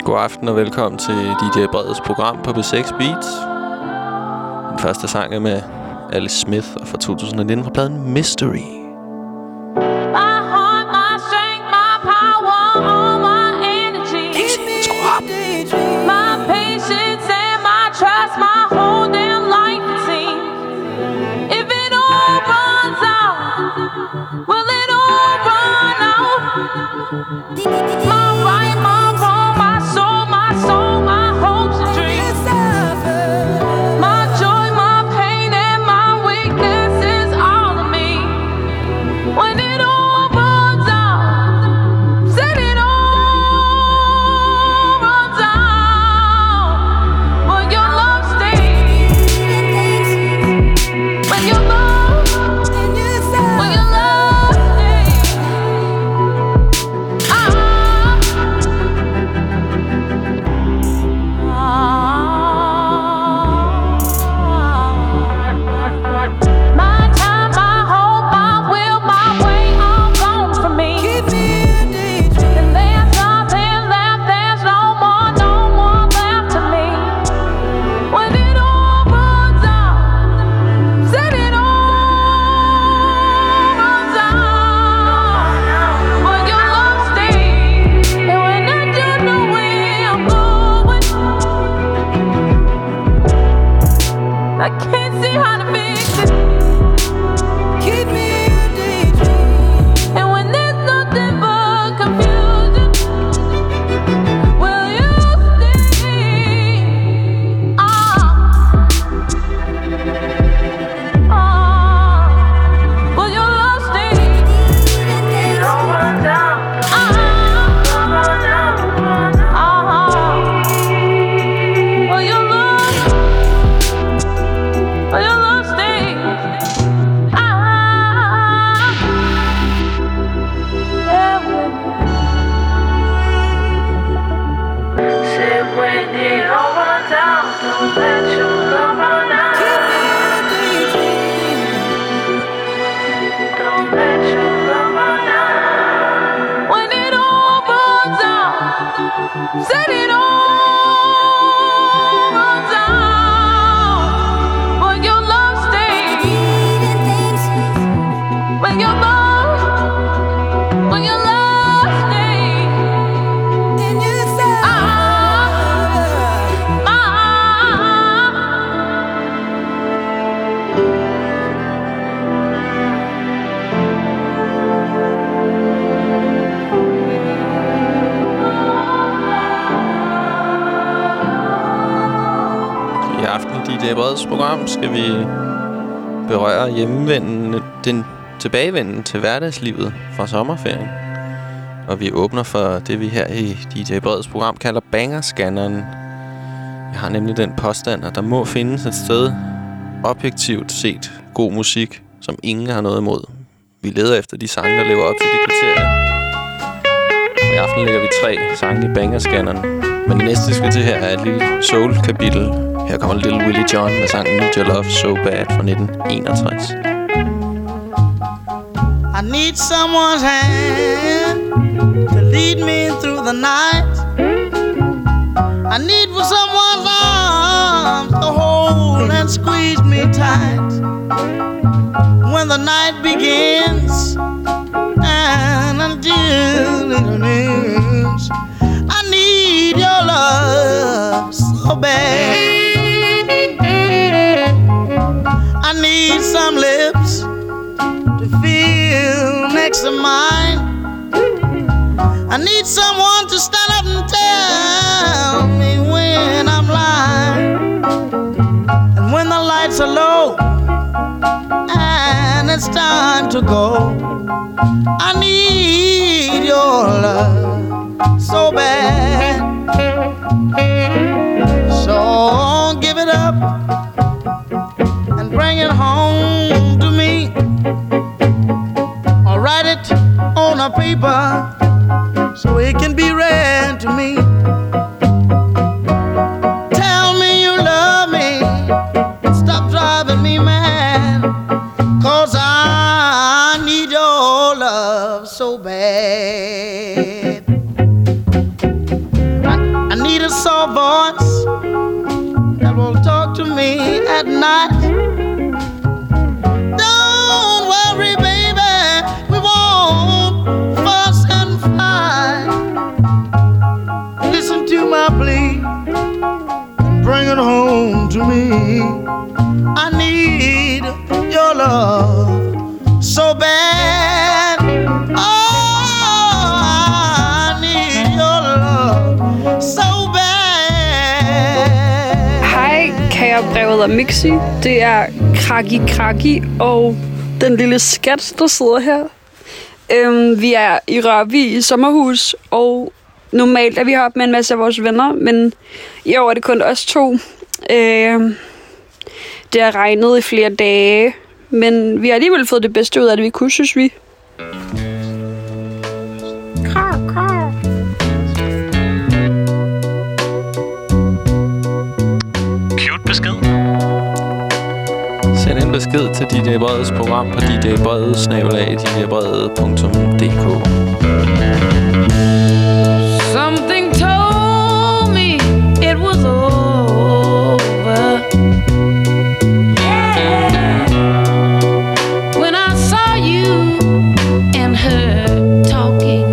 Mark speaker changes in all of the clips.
Speaker 1: God aften og velkommen til DJ Breds program på B6 Beats. Den første sang er med Alice Smith og fra 2019 fra pladen Mystery. Program skal vi berøre den tilbagevenden til hverdagslivet fra sommerferien. Og vi åbner for det, vi her i DJ Breds program kalder banger-scanneren. Jeg har nemlig den påstand, at der må findes et sted objektivt set god musik, som ingen har noget imod. Vi leder efter de sange, der lever op til de kriterier. Og i aften lægger vi 3 sange i banger-scanneren. Men det næste, vi skal til her, er et lille soul-kapitel. Her kommer Little Willie John med sangen Need Your Love So Bad fra 1961.
Speaker 2: I need someone's hand to lead me through the night. I need for someone's arms to hold and squeeze me tight. When the night begins and until it ends, I need your love so bad. I need some lips to feel next to mine. I need someone to stand up and tell me when I'm lying. And when the lights are low and it's time to go, I need your love so bad. So give it up and bring it home to me, or write it on a paper so it can be read to me. Tell me you love me, stop driving me mad, 'cause I need your love so bad. I soft voice that will talk to me at night. Don't worry, baby, we won't fuss and fight. Listen to my plea, bring it home to me. I need your love so bad.
Speaker 3: Kære brevet af Mixi. Det er Kraki og den lille skat, der sidder her. Vi er i Rørvig i sommerhus, og normalt er vi heroppe med en masse af vores venner, men i år er det kun os to. Det har regnet i flere dage, men vi har alligevel fået det bedste ud af det, vi kunne, synes vi.
Speaker 1: Besked. Send en besked til DJ Breds program på djbredet@djbredet.dk.
Speaker 4: Something told me it was over. Yeah. When I saw you and her talking.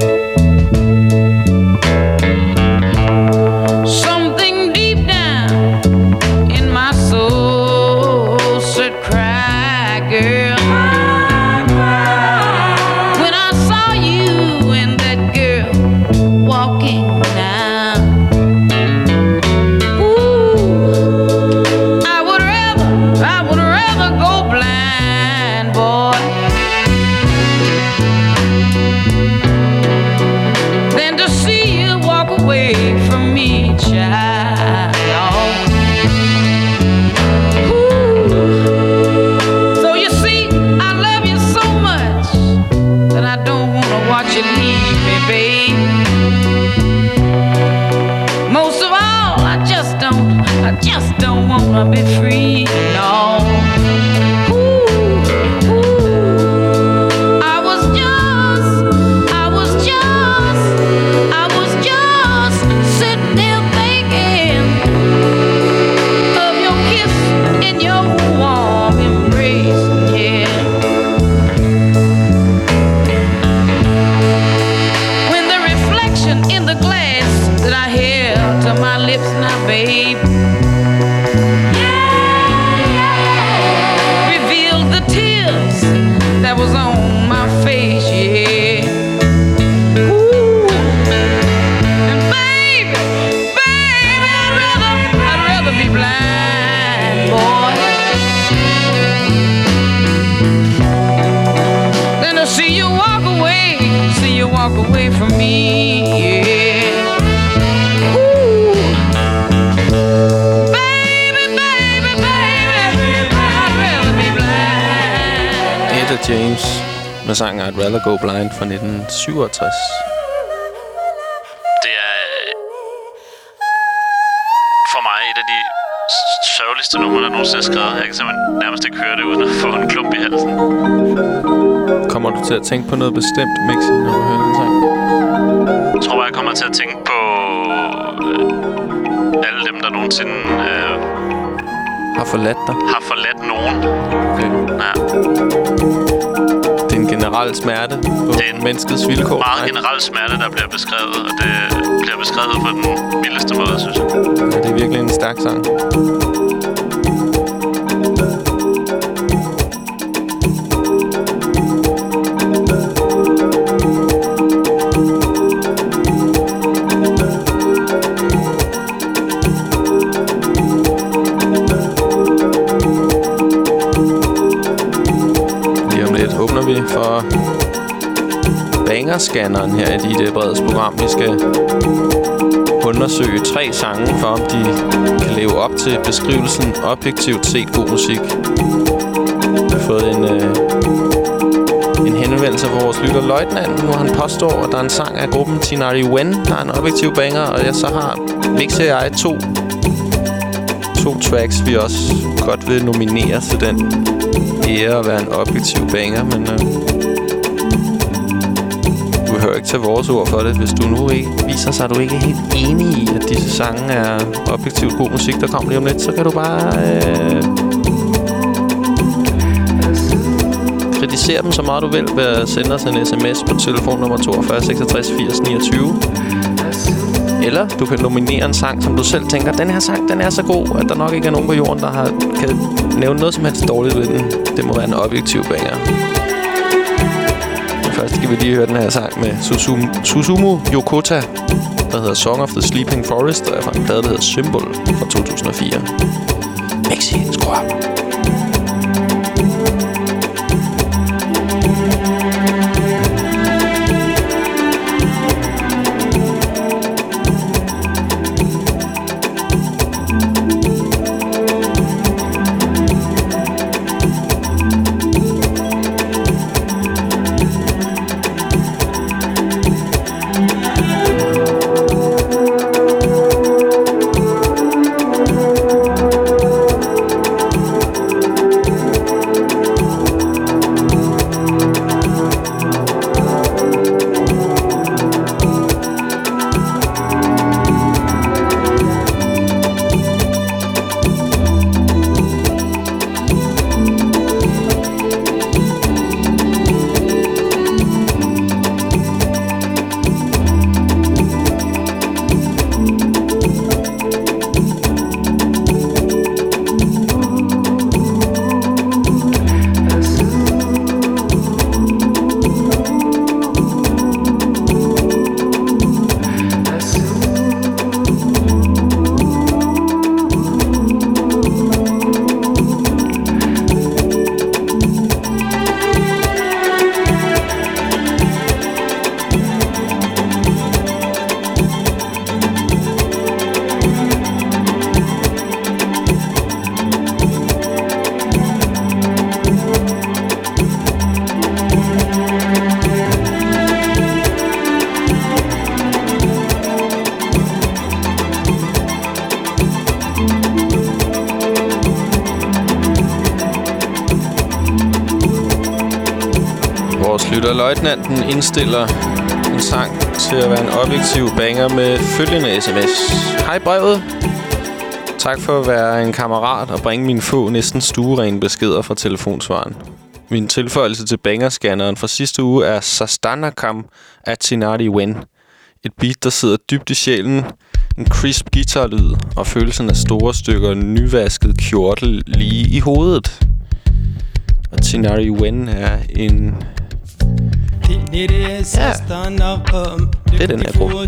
Speaker 4: I'll be free, no. I was just sitting there thinking of your kiss and your warm embrace, yeah. When the reflection in the glass that I held to my lips now, babe, that was on my face, yeah. Ooh, and baby, I'd rather be blind, boy, than to see you walk away from me, yeah. Ooh, baby, I'd rather be blind.
Speaker 1: Etta James med sangen I'd Rather Go Blind fra 1967.
Speaker 5: Det er for mig et af de sørgeligste numre, der nogensinde er skrevet. Jeg kan simpelthen nærmest ikke høre det uden at få en klump i halsen.
Speaker 1: Kommer du til at tænke på noget bestemt, Mixi, når du hører den sang?
Speaker 5: Jeg tror bare, jeg kommer til at tænke på alle dem, der nogensinde
Speaker 1: har forladt dig.
Speaker 5: Har forladt nogen.
Speaker 1: Okay.
Speaker 5: Ja.
Speaker 1: Det er en generel smerte på menneskets vilkår.
Speaker 5: Meget generel smerte, der bliver beskrevet, og det bliver beskrevet på den vildeste måde, synes jeg.
Speaker 1: Ja, det er virkelig en stærk sang. For bangerscanneren her i DJ Breds program. Vi skal undersøge 3 sange for, om de kan leve op til beskrivelsen objektivt set god musik. Vi har fået en henvendelse fra vores lytter Løjtnant, hvor han påstår, at der er en sang af gruppen Tinari Wen, der er en objektiv banger, og jeg så har Mixi og jeg to tracks, vi også godt vil nominere til den ære at være en objektiv banger, men du behøver ikke tage vores ord for det. Hvis du nu ikke viser sig, at du ikke er helt enig i, at disse sange er objektivt god musik, der kommer lige om lidt, så kan du bare kritisere dem så meget du vil ved at sende os en sms på telefonnummer 42 66 80 29. Eller du kan nominere en sang, som du selv tænker, den her sang, den er så god, at der nok ikke er nogen på jorden, der kan nævne noget som helst dårligt ved den. Det må være en objektiv banger. Først skal vi lige høre den her sang med Susumu Yokota, der hedder Song of the Sleeping Forest, og er fra en plade, der hedder Symbol fra 2004. Mixi, skru op. Løjtnanten indstiller en sang til at være en objektiv banger med følgende sms. Hej brevet. Tak for at være en kammerat og bringe mine få næsten stuerene beskeder fra telefonsvaren. Min tilføjelse til bangerscanneren fra sidste uge er Sastanakam af Tinari Wen. Et beat, der sidder dybt i sjælen, en crisp guitarlyd og følelsen af store stykker nyvasket kjortel lige i hovedet. Og Tinari Wen er en... Ja, det er den her gruppe.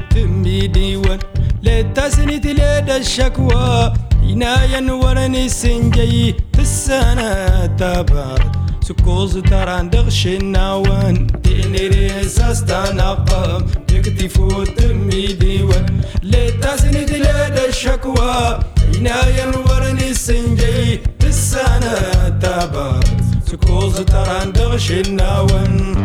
Speaker 6: سكوز تران دغشنا وان تنيري ساستانا قام يكتي فوت ميدي وان لتاسني دلاد الشكوى عناية الورني السنجي السنة تابا سكوز تران دغشنا وان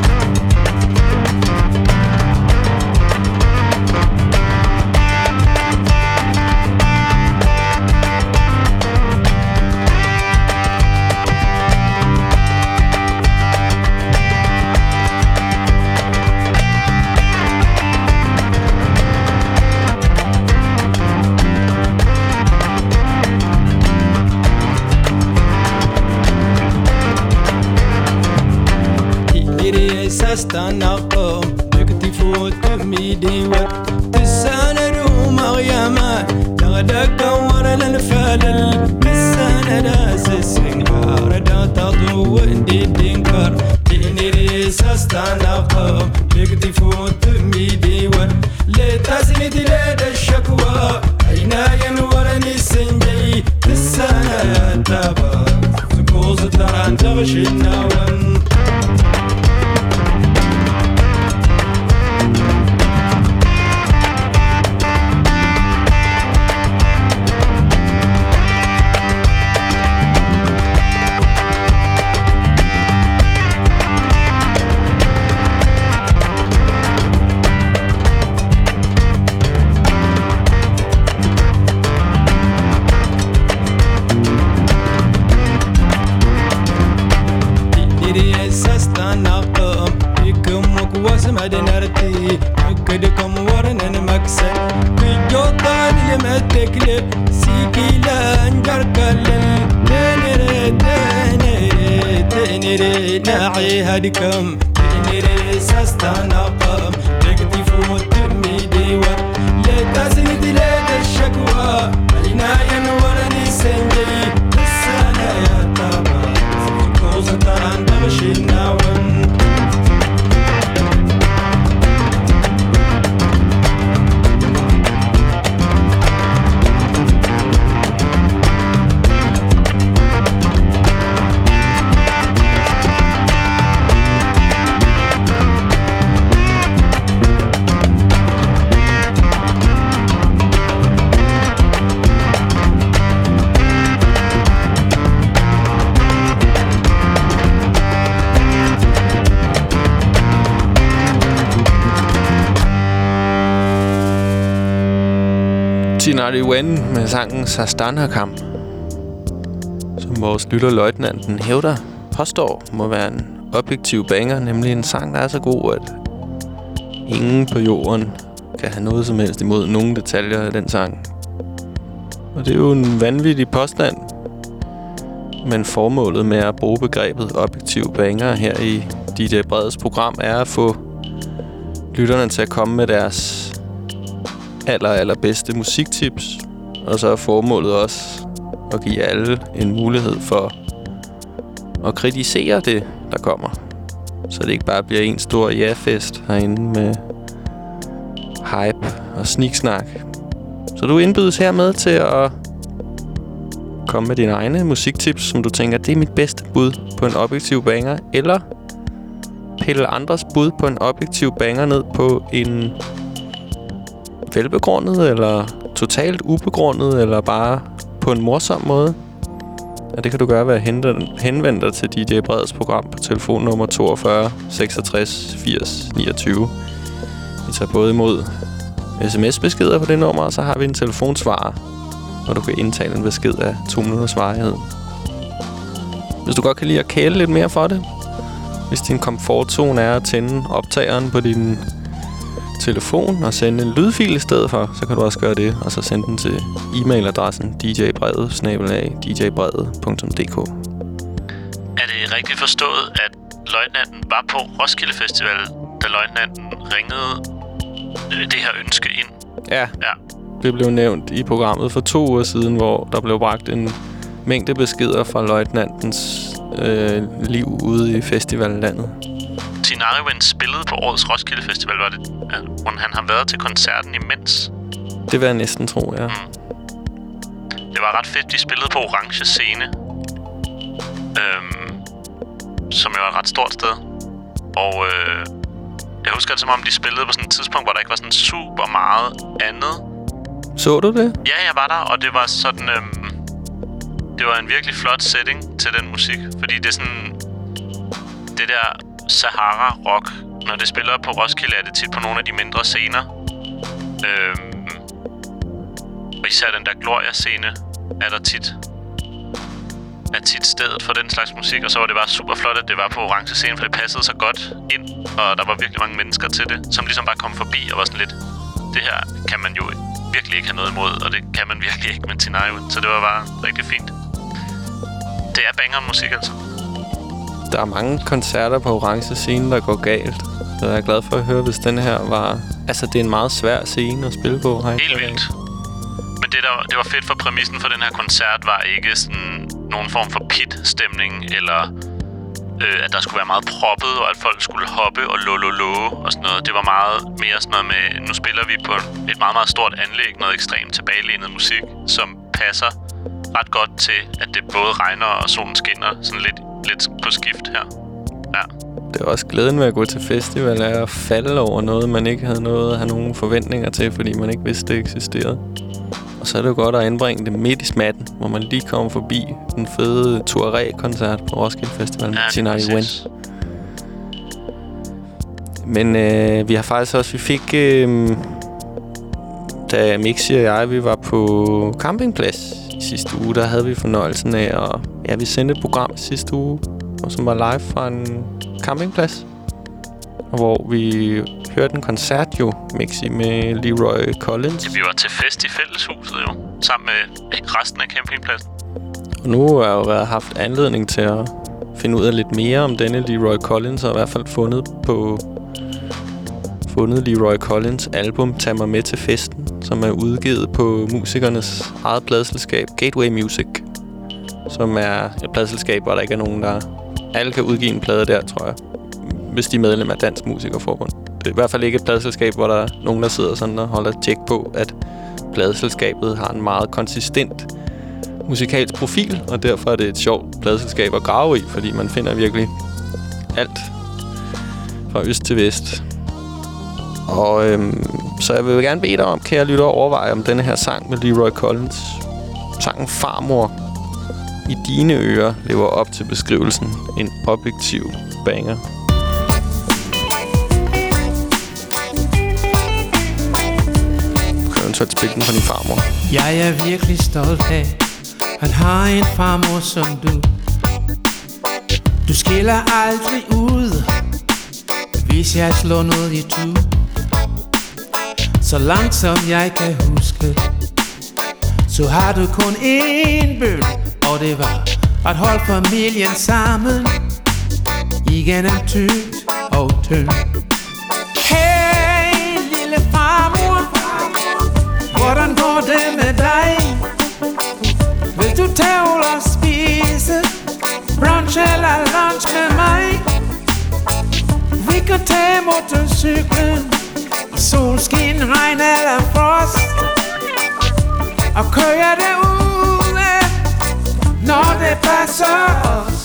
Speaker 6: استنقم نكتي فوت ميدي وتساند ومغيما تغدك ورا الفلل تساند اسسن ردا تضو دي دينكر تنيري استنقم نكتي فوت ميدي لتسند لدى الشكوى عناية ورني السنجي تساند تابا سكوز تران تغشنا ون تكلب سيكيلا انجر كلل تنري تنري تنري ناعي هدكم تنري ساستانا قم تكتي فوت تمي ديوة لا تسند لا الشكوى علينا ينورني سنجي السنة يا طبع كوزة عند غشي الناون
Speaker 1: Tinari Wen med sangen Sastanakam, som vores lytter løjtnanten påstår må være en objektiv banger, nemlig en sang, der er så god, at ingen på jorden kan have noget som helst imod nogen detaljer af den sang. Og det er jo en vanvittig påstand, men formålet med at bruge begrebet objektiv banger her i DJ Breds program er at få lytterne til at komme med deres allerbedste musiktips, og så er formålet også at give alle en mulighed for at kritisere det, der kommer. Så det ikke bare bliver en stor ja-fest herinde med hype og sniksnak. Så du indbydes hermed til at komme med dine egne musiktips, som du tænker, det er mit bedste bud på en objektiv banger, eller pille andres bud på en objektiv banger ned på en velbegrundet, eller totalt ubegrundet, eller bare på en morsom måde. Og det kan du gøre ved at henvende dig til DJ Breds program på telefonnummer 42 66 80 29. Vi tager både imod sms-beskeder på det nummer, og så har vi en telefonsvarer, hvor du kan indtale en besked af 2 minutters varighed. Hvis du godt kan lide at kæle lidt mere for det, hvis din komfortzone er at tænde optageren på din telefon og sende en lydfil i stedet for, så kan du også gøre det, og så sende den til e-mailadressen djbrede@djbrede.dk.
Speaker 5: Er det rigtigt forstået, at løjtnanten var på Roskilde Festival, da løjtnanten ringede det her ønske ind?
Speaker 1: Ja. Det blev nævnt i programmet for 2 uger siden, hvor der blev bragt en mængde beskeder fra løjtnantens liv ude i festivallandet.
Speaker 5: Tinari Wen spillede på årets Roskilde Festival, var det? Hvor han har været til koncerten imens?
Speaker 1: Det vil jeg næsten tro, ja.
Speaker 5: Det var ret fedt. De spillede på Orange Scene, som jo er et ret stort sted. Og jeg husker det, som om de spillede på sådan et tidspunkt, hvor der ikke var sådan super meget andet.
Speaker 1: Så du det?
Speaker 5: Ja, jeg var der, og det var sådan... det var en virkelig flot setting til den musik, fordi det er sådan... Det der Sahara-rock, når det spiller på Roskilde, er det tit på nogle af de mindre scener. Og især den der Gloria-scene er tit stedet for den slags musik. Og så var det bare super flot, at det var på Orange Scene, for det passede så godt ind. Og der var virkelig mange mennesker til det, som ligesom bare kom forbi og var sådan lidt... Det her kan man jo virkelig ikke have noget imod, og det kan man virkelig ikke med Tinari Wen. Så det var bare rigtig fint. Det er banger-musik, altså.
Speaker 1: Der er mange koncerter på Orange Scene, der går galt. Så jeg er glad for at høre, hvis den her var... Altså, det er en meget svær scene at spille på.
Speaker 5: Helt vildt. Men det var fedt, for præmissen for den her koncert var ikke sådan nogen form for pit-stemning, eller at der skulle være meget proppet, og at folk skulle hoppe og lå og sådan noget. Det var meget mere sådan noget med, nu spiller vi på et meget, meget stort anlæg, noget ekstremt tilbagelænet musik, som passer ret godt til, at det både regner og solen skinner sådan lidt på skift her. Ja.
Speaker 1: Det er også glæden ved at gå til festival, er at falde over noget, man ikke havde noget at have nogen forventninger til, fordi man ikke vidste, det eksisterede. Og så er det jo godt at anbringe det midt i smatten, hvor man lige kommer forbi den fede Tuareg-koncert på Roskilde Festival med Tinari Wen. Men vi har faktisk også... Vi fik... da Mixi og jeg, vi var på campingplads i sidste uge, der havde vi fornøjelsen af at... Ja, vi sendte et program sidste uge, som var live fra en campingplads. Hvor vi hørte en koncert jo, Mixi, med Leroy Collins.
Speaker 5: Ja, vi var til fest i Fælleshuset jo, sammen med resten af campingpladsen.
Speaker 1: Og nu har jeg jo haft anledning til at finde ud af lidt mere om denne Leroy Collins, og i hvert fald fundet Leroy Collins album Tag mig med til festen, som er udgivet på musikernes eget pladeselskab Gateway Music, som er et pladeselskab, hvor der ikke er nogen, der... Alle kan udgive en plade der, tror jeg, hvis de er medlem af Dansk Musikerforbund. Det er i hvert fald ikke et pladeselskab, hvor der er nogen, der sidder sådan og holder tjek på, at pladeselskabet har en meget konsistent musikalsk profil, og derfor er det et sjovt pladeselskab at grave i, fordi man finder virkelig alt fra øst til vest. Og så jeg vil gerne bede dig om, kære lytter, at overveje om denne her sang med Leroy Collins, sangen Farmor, i dine ører lever op til beskrivelsen en objektiv banger. Du kan eventuelt spille den for din farmor.
Speaker 6: Jeg er virkelig stolt af at have en farmor som du. Du skiller aldrig ud, hvis jeg slår noget i tu. Så langt som jeg kan huske, så har du kun én bøn, og det var at holde familien sammen igennem tykt og tynd. Hey lille farmor, hvordan går det med dig? Vil du tage og spise brunch eller lunch med mig? Vi kan tage motorcyklen i solskin, regn eller frost og køre derude, når det passer os.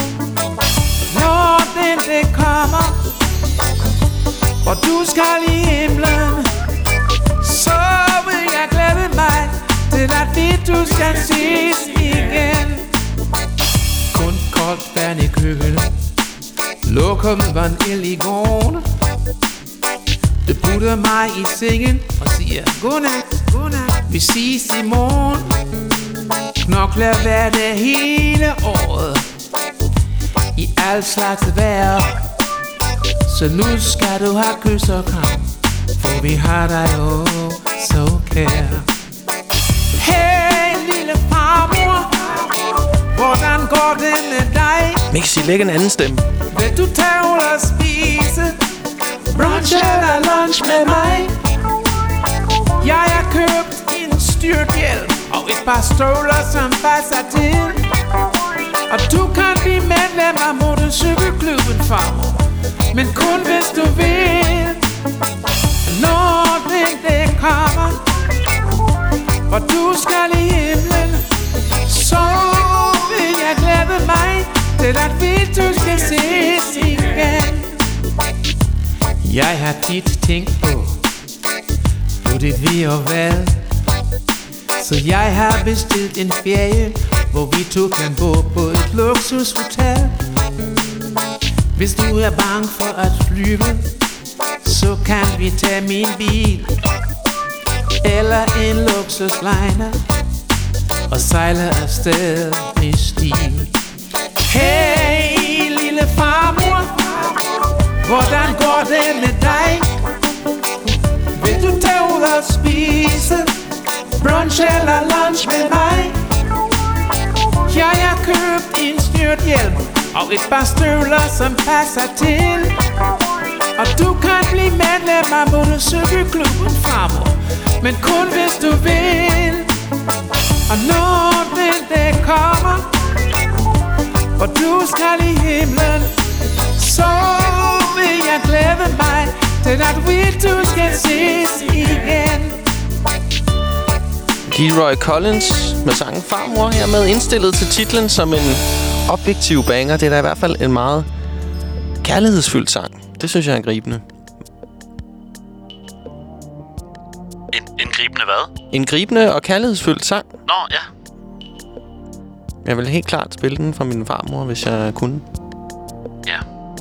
Speaker 6: Når det kommer, hvor du skal i himlen, så vil jeg glæde mig til at du skal ses igen. Kun koldt vand i køkkenet, lokum vanil i gården. Du putter mig i sengen og siger godnat, godnat. Vi ses i morgen. Knokler hver dag hele året, i al slags vejr. Så nu skal du have kys og kram, for vi har dig jo så kær. Hey lille farmor, hvordan går det med dig?
Speaker 1: Mixi, læg en anden stemme.
Speaker 6: Vil du tage ud og spise brunch eller lunch med mig? Jeg har købt en styrthjelm og et par støvler, som passer til. Og du kan blive medlem af motorcykelklubben, farmor, men kun hvis du vil. Når det kommer, hvor du skal i himlen, så vil jeg glæde mig til at du skal ses igen. Jeg har tit tænkt på dit vi og vel, så jeg har bestilt en ferie, hvor vi to kan bo på et luksushotel. Hvis du er bange for at flyve, så kan vi tage min bil eller en luksusliner og sejle afsted med stil. Hey lille farmor, hvordan går det med dig? Vil du tage ud og spise brunch eller lunch med mig? Jeg har købt en styrthjelm og et par støvler, som passer til. Og du kan blive medlem af motorcykelklubben, farmor, men kun hvis du vil. Og når det kommer, hvor du skal i himlen, så vil jeg glæde mig til at du skal ses igen.
Speaker 1: Leroy Collins med sangen Farmor, hermed indstillet til titlen som en objektiv banger. Det er da i hvert fald en meget kærlighedsfyldt sang. Det synes jeg er gribende.
Speaker 5: En gribende hvad?
Speaker 1: En gribende og kærlighedsfyldt sang.
Speaker 5: Nå, ja.
Speaker 1: Jeg vil helt klart spille den for min farmor, hvis jeg kunne.
Speaker 5: Ja.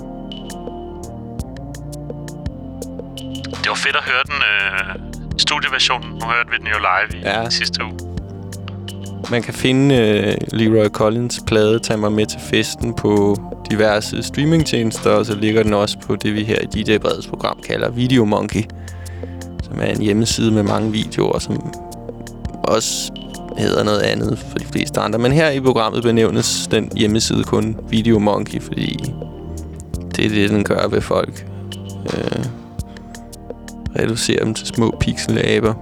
Speaker 5: Det var fedt at høre den studieversionen. Nu hørte vi den jo live i sidste uge.
Speaker 1: Man kan finde Leroy Collins' plade Tag mig med til festen på diverse streamingtjenester, og så ligger den også på det, vi her i DJ Breds program kalder Video Monkey, som er en hjemmeside med mange videoer, som også hedder noget andet for de fleste andre. Men her i programmet benævnes den hjemmeside kun Video Monkey, fordi det er det, den gør ved folk. Reducerer dem til små pixelaber.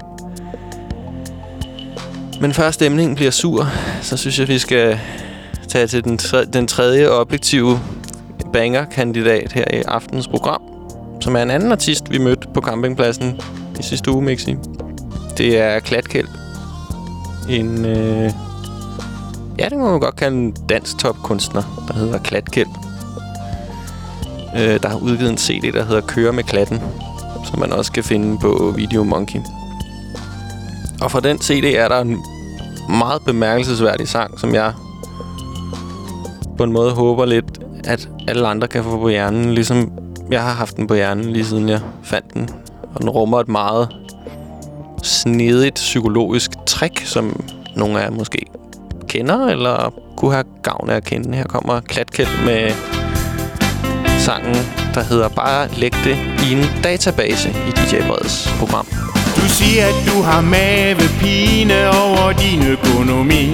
Speaker 1: Men før stemningen bliver sur, så synes jeg, vi skal tage til den tredje objektive banger-kandidat her i aftens program, som er en anden artist, vi mødte på campingpladsen i sidste uge, Mixi. Det er Klatkjeld. En, det må man godt kalde en dansk topkunstner, der hedder Klatkjeld. Der har udgivet en CD, der hedder Køre med Klatten, som man også kan finde på Video Monkey. Og fra den CD er der en meget bemærkelsesværdig sang, som jeg på en måde håber lidt, at alle andre kan få på hjernen, ligesom jeg har haft den på hjernen, lige siden jeg fandt den. Og den rummer et meget snedigt psykologisk trick, som nogle af jer måske kender, eller kunne have gavn af at kende. Her kommer Klatkjeld med sangen, der hedder Bare læg det i en database i DJ Breds program.
Speaker 7: Du siger, at du har mavepine over din økonomi.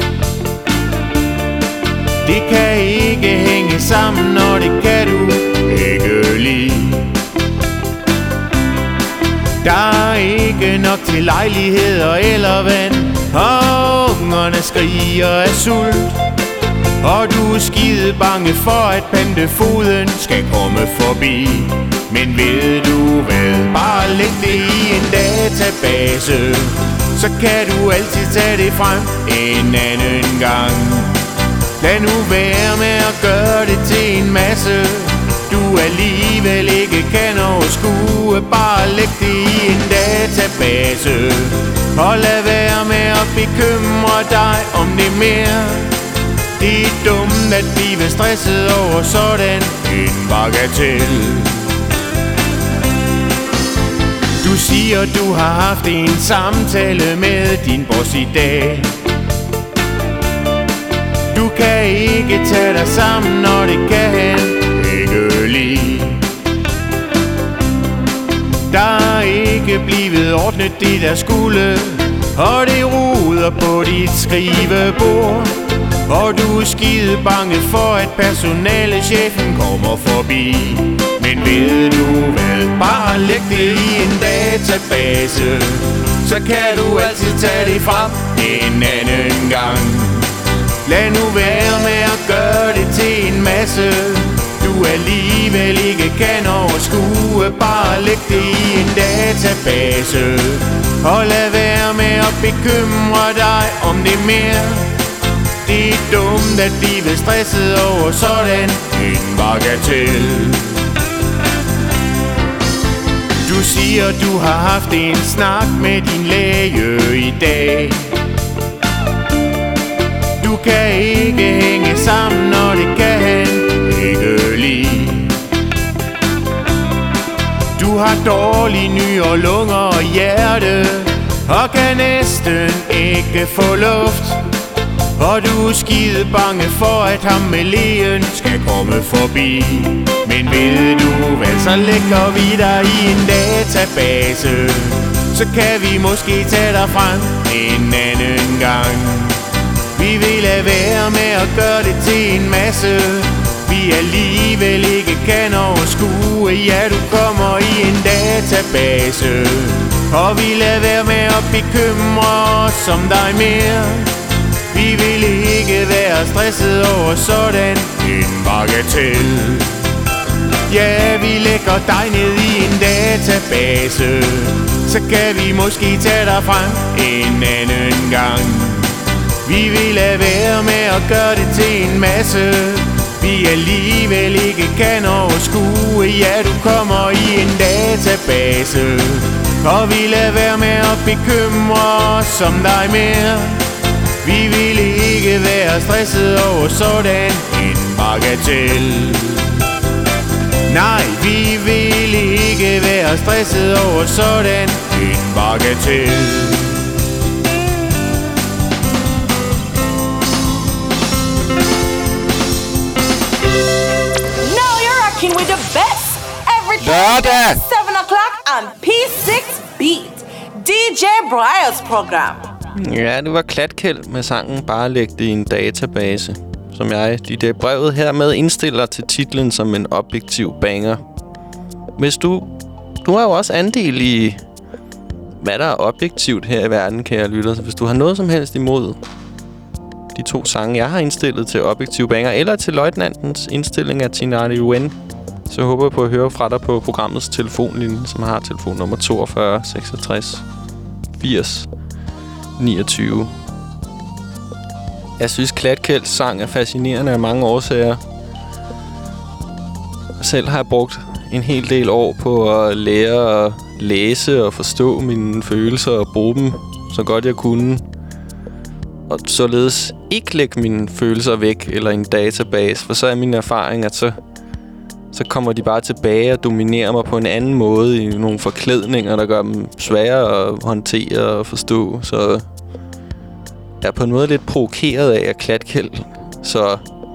Speaker 7: Det kan ikke hænge sammen, og det kan du ikke lide. Der er ikke nok til lejligheder eller vand, og ungerne skriger af sult. Og du er skide bange for, at pantefoden skal komme forbi. Men ved du hvad, bare læg det i en database, så kan du altid tage det frem en anden gang. Lad nu være med at gøre det til en masse, du alligevel ikke kan overskue. Bare læg det i en database, og lad være med at bekymre dig om det mere. Det er dumt at blive stresset over sådan en bagatel. Du siger, du har haft en samtale med din boss i dag. Du kan ikke tage dig sammen, og det kan han ikke lide. Der er ikke blevet ordnet det, der skulle, og det ruder på dit skrivebord. Og du er skide bange for, at personalechefen kommer forbi. Men ved du hvad, bare læg det i en database, så kan du altid tage det frem en anden gang. Lad nu være med at gøre det til en masse, du alligevel ikke kan overskue. Bare læg det i en database, og lad være med at bekymre dig om det mere. Det er dumt at blive stresset over sådan en bagatel. Du siger, du har haft en snak med din læge i dag. Du kan ikke hænge sammen, og det kan han ikke lide. Du har dårlige nyrer, lunger og hjerte, og kan næsten ikke få luft. Og du er skide bange for, at ham med lægen skal komme forbi. Men ved du hvad, så lægger vi dig i en database, så kan vi måske tage dig frem en anden gang. Vi vil lade være med at gøre det til en masse, vi alligevel ikke kan overskue. Ja, du kommer i en database, og vi lader være med at bekymre os om dig mere. Vi vil ikke være stresset over sådan en bagatel. Ja, vi lægger dig ned i en database, så kan vi måske tage dig frem en anden gang. Vi vil lade være med at gøre det til en masse, vi alligevel ikke kan overskue. Ja, du kommer i en database, og vi lader være med at bekymre os om dig mere. Vi vil ikke være stresset over sådan en bagatel. Nej, vi vil ikke være stresset over sådan en bagatel. lørdag!
Speaker 8: 7 o'clock on P6 Beat. DJ Breyers program.
Speaker 1: Ja, det var Klatkjeld med sangen Bare læg det i en database, som jeg, DJ Brevet, hermed indstiller til titlen som en objektiv banger. Hvis du har jo også andel i, hvad der er objektivt her i verden, kære lytter. Så hvis du har noget som helst imod de 2 sange, jeg har indstillet til objektiv banger, eller til løjtnantens indstilling af Tinari UN, så håber jeg på at høre fra dig på programmets telefonlinje, som har telefonnummer 42 66 80 29. Jeg synes, Klatkjelds sang er fascinerende af mange årsager. Selv har jeg brugt en hel del år på at lære at læse og forstå mine følelser og bruge dem så godt jeg kunne. Og således ikke lægge mine følelser væk eller i en database, for så er min erfaring, at så kommer de bare tilbage og dominerer mig på en anden måde i nogle forklædninger, der gør dem svære at håndtere og forstå. Så jeg er på en måde lidt provokeret af at Klatkjeld så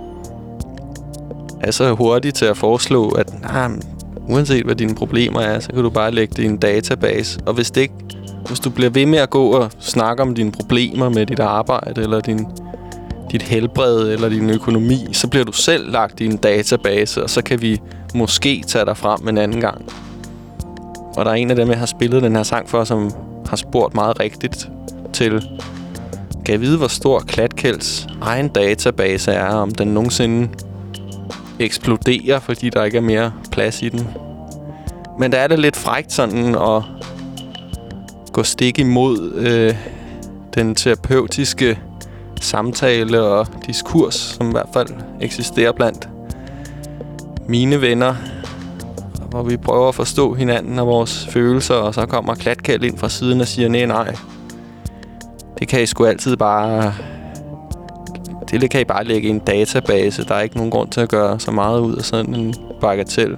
Speaker 1: er så hurtigt til at foreslå, at uanset hvad dine problemer er, så kan du bare lægge det i en database. Og hvis du bliver ved med at gå og snakke om dine problemer med dit arbejde, eller dit helbred, eller din økonomi, så bliver du selv lagt i en database, og så kan vi måske tage dig frem en anden gang. Og der er en af dem, jeg har spillet den her sang for, som har spurgt meget rigtigt til, kan jeg vide, hvor stor Klatkjelds egen database er, om den nogensinde eksploderer, fordi der ikke er mere plads i den. Men der er det lidt frækt sådan at gå stik imod den terapeutiske samtale og diskurs, som i hvert fald eksisterer blandt mine venner, hvor vi prøver at forstå hinanden og vores følelser, og så kommer Klatkjeld ind fra siden og siger, nej, det kan I sgu altid bare... Det kan I bare lægge i en database. Der er ikke nogen grund til at gøre så meget ud af sådan en bagatel.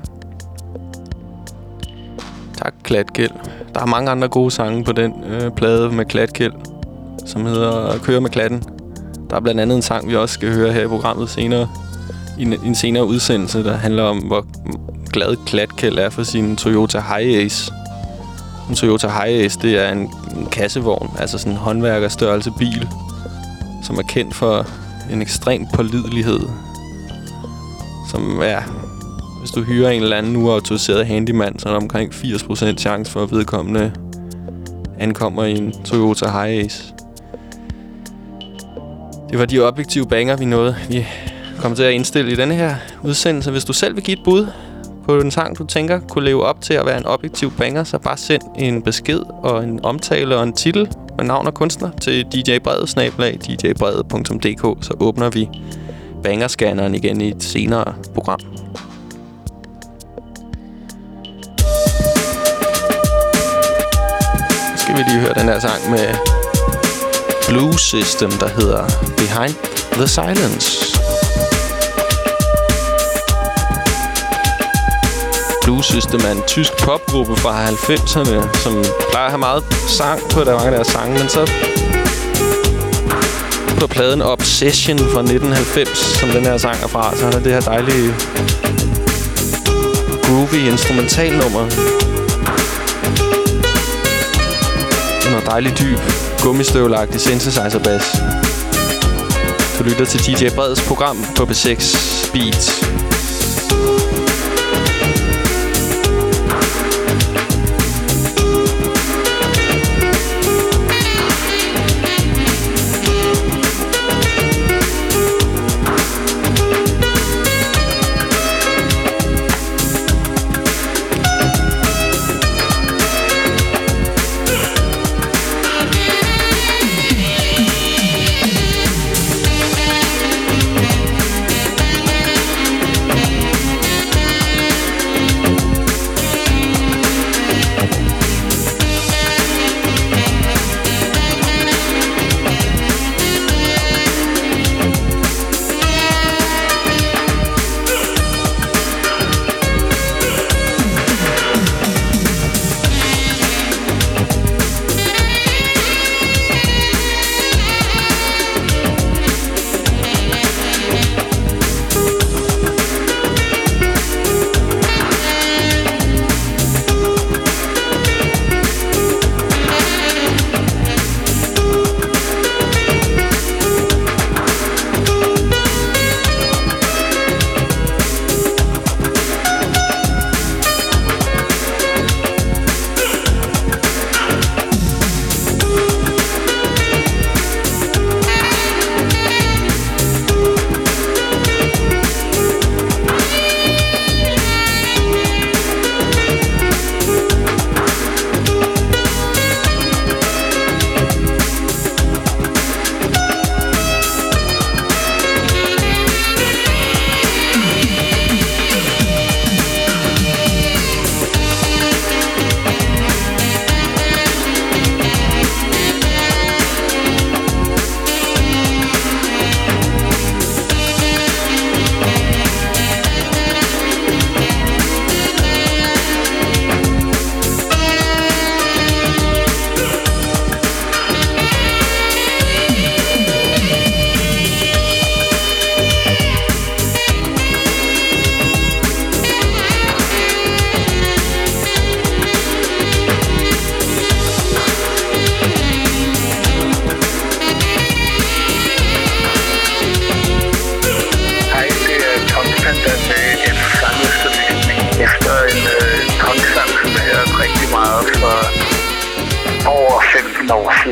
Speaker 1: Tak, Klatkjeld. Der er mange andre gode sange på den plade med Klatkjeld, som hedder Køre med Klatten. Der er blandt andet en sang, vi også skal høre her i programmet senere, i en senere udsendelse, der handler om, hvor glad Klatkjeld er for sin Toyota Hiace. En Toyota Hiace, det er en kassevogn, altså sådan en håndværkerstørrelse bil, som er kendt for en ekstrem pålidelighed. Som er, hvis du hyrer en eller anden uautoriseret handyman, så er der omkring 80% chance for, at vedkommende ankommer i en Toyota Hiace. Det var de objektive banger, vi kom til at indstille i denne her udsendelse. Hvis du selv vil give et bud på en sang, du tænker kunne leve op til at være en objektiv banger, så bare send en besked og en omtale og en titel med navn og kunstner til djbredet@djbredet.dk, så åbner vi bangerscanneren igen i et senere program. Så skal vi lige høre den her sang med Blue System, der hedder Behind the Silence. Blue System er en tysk popgruppe fra 90'erne, som plejer at have meget sang på, der er mange af deres sange, men så på pladen Obsession fra 1990, som den her sang er fra, så er der det her dejlige groovy instrumentalnummer. Noget dejligt dyb, gummistøvlagtig synthesizer-bass. Du lytter til DJ Breds program på P6 Beat.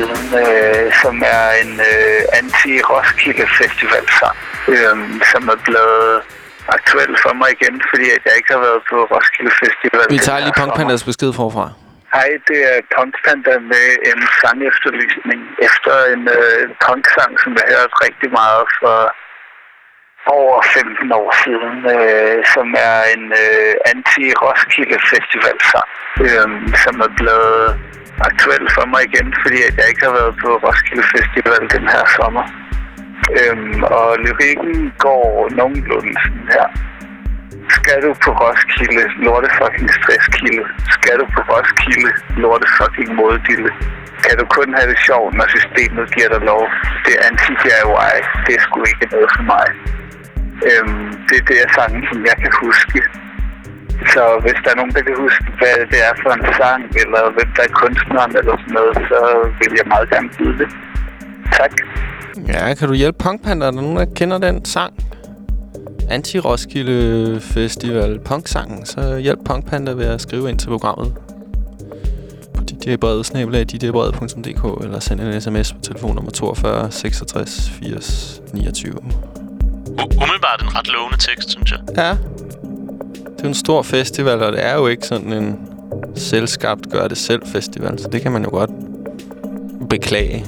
Speaker 9: siden, som er en anti-Roskilde Festival-sang, som er blevet aktuel for mig igen, fordi at jeg ikke har været på Roskilde Festival.
Speaker 1: Vi tager lige Punk Pandas besked forfra.
Speaker 9: Hej, det er Punk Panda med en sangefterlysning efter en punksang, som jeg hørte rigtig meget for over 15 år siden, som er en anti-Roskilde Festival-sang, som er blevet aktuel for mig igen, fordi at jeg ikke har været på Roskilde Festival den her sommer. Og lyrikken går nogenlunde sådan her. Skal du på Roskilde, lorte fucking stresskilde. Skal du på Roskilde, lorte fucking moddille. Kan du kun have det sjovt, når systemet giver dig lov. Det er anti-DIY, det er sgu ikke noget for mig. Det er sangen, som jeg kan huske. Så hvis der er nogen, der kan huske, hvad det er for en sang, eller hvem der er kunstneren, eller sådan noget, så vil jeg meget gerne vide det. Tak.
Speaker 1: Ja, kan du hjælpe Punk Panda? Er der nogen, der kender den sang? Anti-Roskilde Festival punk-sangen. Så hjælp Punk Panda ved at skrive ind til programmet på djbred@djbred.dk eller send en sms på telefonnummer 42 66 80 29.
Speaker 5: Umiddelbart en ret lovende tekst, synes jeg.
Speaker 1: Ja. Det er en stor festival, og det er jo ikke sådan en selvskabt gør-det-selv-festival, så det kan man jo godt beklage.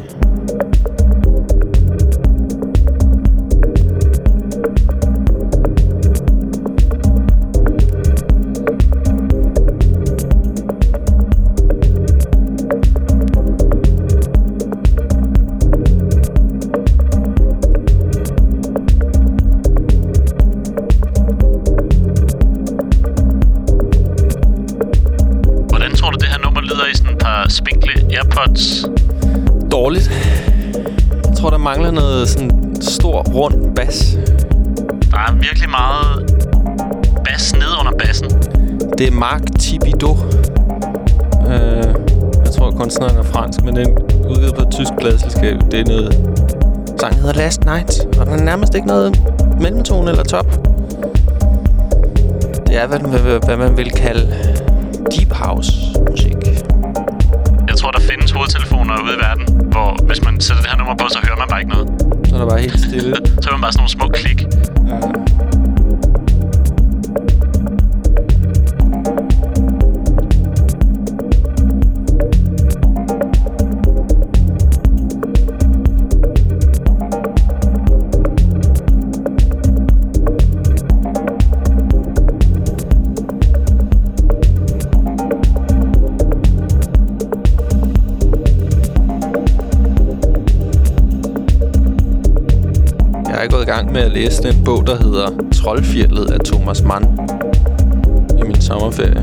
Speaker 5: Spinkle AirPods.
Speaker 1: Dårligt. Jeg tror, der mangler noget sådan stor, rund bas.
Speaker 5: Der er virkelig meget bas ned under bassen.
Speaker 1: Det er Marc Thibodeau. Jeg tror, kunstneren er fransk, men den er udgivet på et tysk pladeselskab. Det er noget... Sangen hedder Last Night, og der er nærmest ikke noget mellemtone eller top. Det er, hvad man vil kalde deep house musik.
Speaker 5: Jeg tror, der findes hovedtelefoner ude i verden, hvor hvis man sætter det her nummer på, så hører man bare ikke noget.
Speaker 1: Så er der bare helt stille.
Speaker 5: Så hører man bare sådan nogle små klik.
Speaker 1: Ja. I gang med at læse den bog, der hedder Troldfjeldet af Thomas Mann i min sommerferie.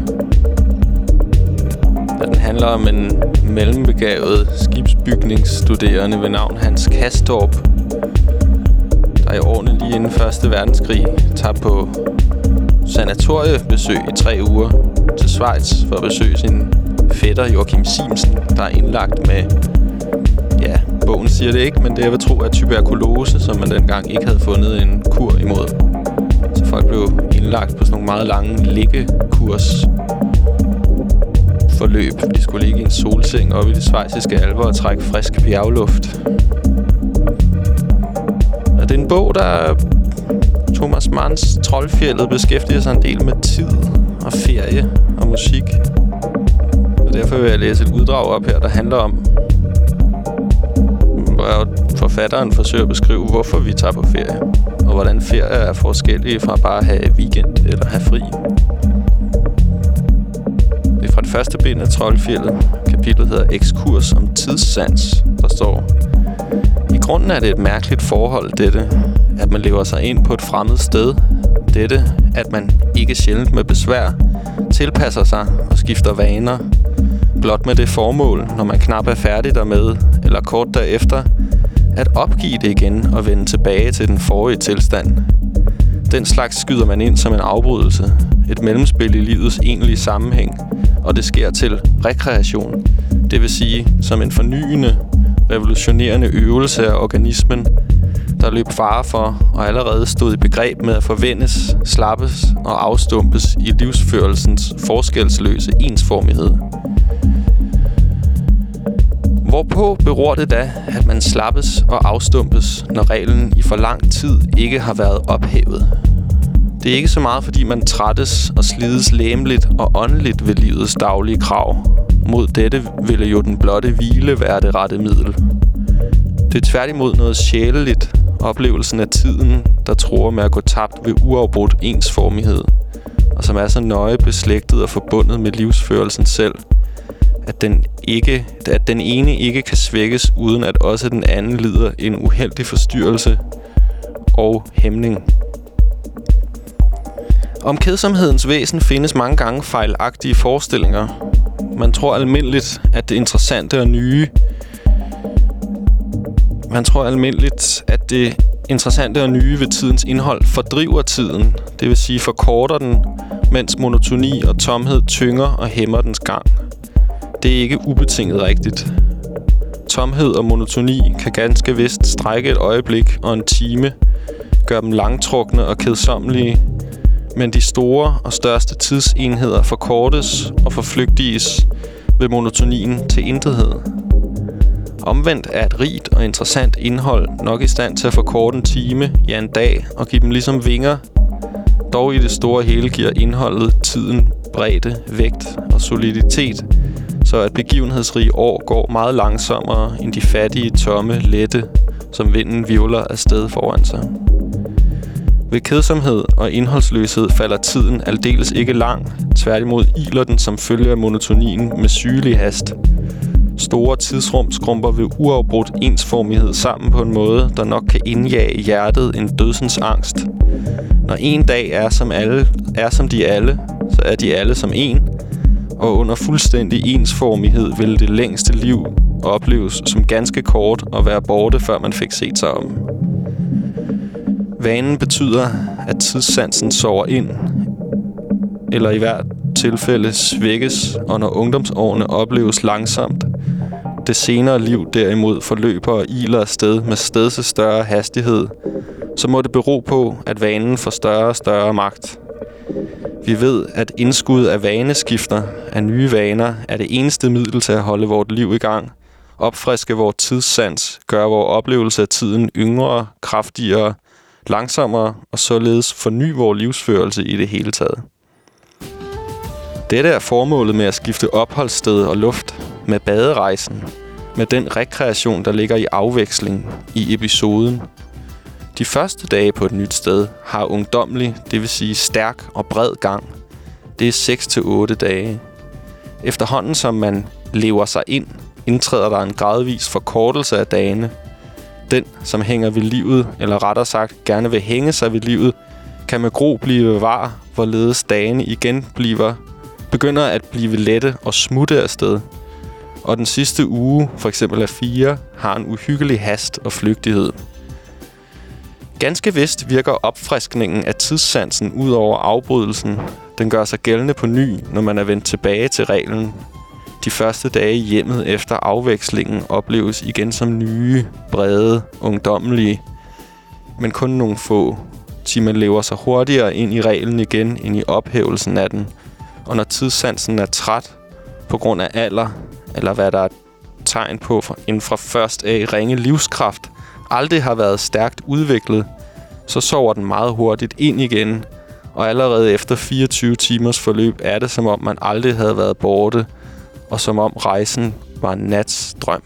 Speaker 1: Den handler om en mellembegavet skibsbygningsstuderende ved navn Hans Kastorp, der i årene lige inden 1. verdenskrig tager på sanatoriebesøg i 3 uger til Schweiz for at besøge sin fætter Joachim Siemsen, der er indlagt med... Ja, bogen siger det ikke, men det jeg vil tro er tuberkulose, som man dengang ikke havde fundet en kur imod. Så folk blev indlagt på sådan nogle meget lange liggekurs forløb. De skulle ligge i en solseng oppe i de schweiziske alper og trække frisk bjergluft. Og det er en bog, der Thomas Manns Troldfjeldet beskæftiger sig en del med tid og ferie og musik. Og derfor vil jeg læse et uddrag op her, der handler om, hvor forfatteren forsøger at beskrive, hvorfor vi tager på ferie, og hvordan ferie er forskellige fra bare at have weekend eller have fri. Det er fra det første bind af Troldfjeldet. Kapitlet hedder Ekskurs om tidssans. Der står: I grunden er det et mærkeligt forhold, dette, at man lever sig ind på et fremmed sted. Dette, at man ikke sjældent med besvær tilpasser sig og skifter vaner. Blot med det formål, når man knap er færdig dermed, eller kort derefter, at opgive det igen og vende tilbage til den forrige tilstand. Den slags skyder man ind som en afbrydelse, et mellemspil i livets egentlige sammenhæng, og det sker til rekreation, det vil sige som en fornyende, revolutionerende øvelse af organismen, der løb fare for og allerede stod i begreb med at forvendes, slappes og afstumpes i livsførelsens forskelsløse ensformighed. Hvorpå beror det da, at man slappes og afstumpes, når reglen i for lang tid ikke har været ophævet? Det er ikke så meget, fordi man trættes og slides læmeligt og åndeligt ved livets daglige krav. Mod dette ville jo den blotte hvile være det rette middel. Det er tværtimod noget sjæleligt, oplevelsen af tiden, der truer med at gå tabt ved uafbrudt ensformighed, og som er så nøje beslægtet og forbundet med livsførelsen selv, at den ene ikke kan svækkes, uden at også den anden lider en uheldig forstyrrelse og hæmning. Om kedsomhedens væsen findes mange gange fejlagtige forestillinger. Man tror almindeligt, at det interessante og nye ved tidens indhold fordriver tiden, det vil sige forkorter den, mens monotoni og tomhed tynger og hæmmer dens gang. Det er ikke ubetinget rigtigt. Tomhed og monotoni kan ganske vist strække et øjeblik og en time, gøre dem langtrukne og kedsommelige, men de store og største tidsenheder forkortes og forflygtiges ved monotonien til intethed. Omvendt er et rigt og interessant indhold nok i stand til at forkorte en time, ja en dag, og give dem ligesom vinger. Dog i det store hele giver indholdet tiden bredde, vægt og soliditet, så at begivenhedsrige år går meget langsommere end de fattige, tomme, lette, som vinden hvirvler afsted foran sig. Ved kedsomhed og indholdsløshed falder tiden aldeles ikke lang, tværtimod iler den som følge af monotonien med sygelig hast. Store tidsrum skrumper ved uafbrudt ensformighed sammen på en måde, der nok kan indjage hjertet en dødsens angst. Når en dag er som de alle, så er de alle som en, og under fuldstændig ensformighed vil det længste liv opleves som ganske kort og være borte, før man fik set sig om. Vanen betyder, at tidssansen sover ind, eller i hvert tilfælde svækkes, og når ungdomsårene opleves langsomt, det senere liv derimod forløber og iler afsted med stedse større hastighed, så må det bero på, at vanen får større og større magt. Vi ved, at indskud af vaneskifter, af nye vaner, er det eneste middel til at holde vort liv i gang, opfriske vores tidssans, gøre vores oplevelse af tiden yngre, kraftigere, langsommere og således forny vores livsførelse i det hele taget. Dette er formålet med at skifte opholdssted og luft, med baderejsen, med den rekreation, der ligger i afveksling, i episoden. De første dage på et nyt sted har ungdommelig, det vil sige stærk og bred gang. Det er 6-8 dage. Efterhånden som man lever sig ind, indtræder der en gradvis forkortelse af dagene. Den, som hænger ved livet, eller rettere sagt gerne vil hænge sig ved livet, kan med gro blive var, hvorledes dagene igen begynder at blive lette og smutte afsted. Og den sidste uge, for eksempel af 4, har en uhyggelig hast og flygtighed. Ganske vist virker opfriskningen af tidssansen ud over afbrydelsen. Den gør sig gældende på ny, når man er vendt tilbage til reglen. De første dage i hjemmet efter afvekslingen opleves igen som nye, brede, ungdommelige, men kun nogle få. Man lever sig hurtigere ind i reglen igen end i ophævelsen af den. Og når tidssansen er træt på grund af alder, eller hvad der er tegn på inden fra først af ringe livskraft, aldrig har været stærkt udviklet, så sover den meget hurtigt ind igen, og allerede efter 24 timers forløb er det, som om man aldrig havde været borte, og som om rejsen var en nats drøm.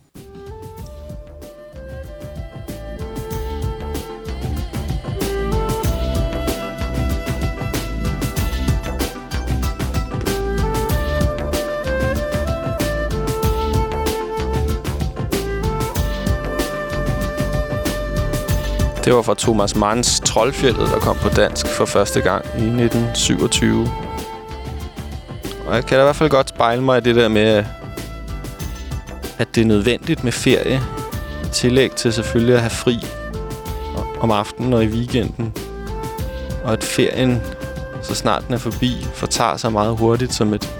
Speaker 1: Det var fra Thomas Manns Troldfjeldet, der kom på dansk for første gang i 1927. Og jeg kan da i hvert fald godt spejle mig i det der med, at det er nødvendigt med ferie. I tillæg til selvfølgelig at have fri om aftenen og i weekenden. Og at ferien, så snart den er forbi, fortager sig meget hurtigt som et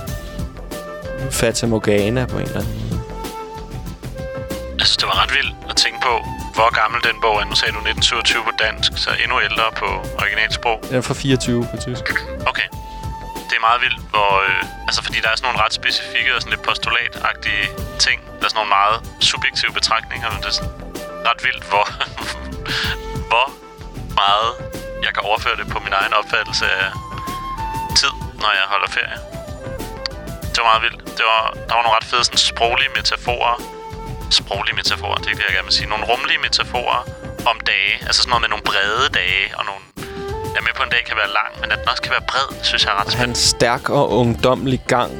Speaker 1: Fata Morgana på en eller anden måde.
Speaker 5: Jeg synes, det var ret vildt at tænke på, hvor gammel den bog er. Nu sagde du 1927 på dansk, så endnu ældre på originalsprog.
Speaker 1: Den er fra 24 på tysk.
Speaker 5: Okay. Det er meget vildt, hvor Altså, fordi der er sådan nogle ret specifikke og sådan lidt postulatagtige ting. Der er sådan nogle meget subjektive betragtninger, men det er sådan ret vildt, hvor meget jeg kan overføre det på min egen opfattelse af tid, når jeg holder ferie. Det var meget vildt. Der var nogle ret fede sådan sproglige metaforer. Det er det, jeg gerne vil sige. Nogle rumlige metaforer om dage. Altså sådan noget med nogle brede dage og nogle... Jeg er med på, en dag kan være lang, men at den også kan være bred, synes jeg er ret spændende.
Speaker 1: Han stærk og ungdomlig gang.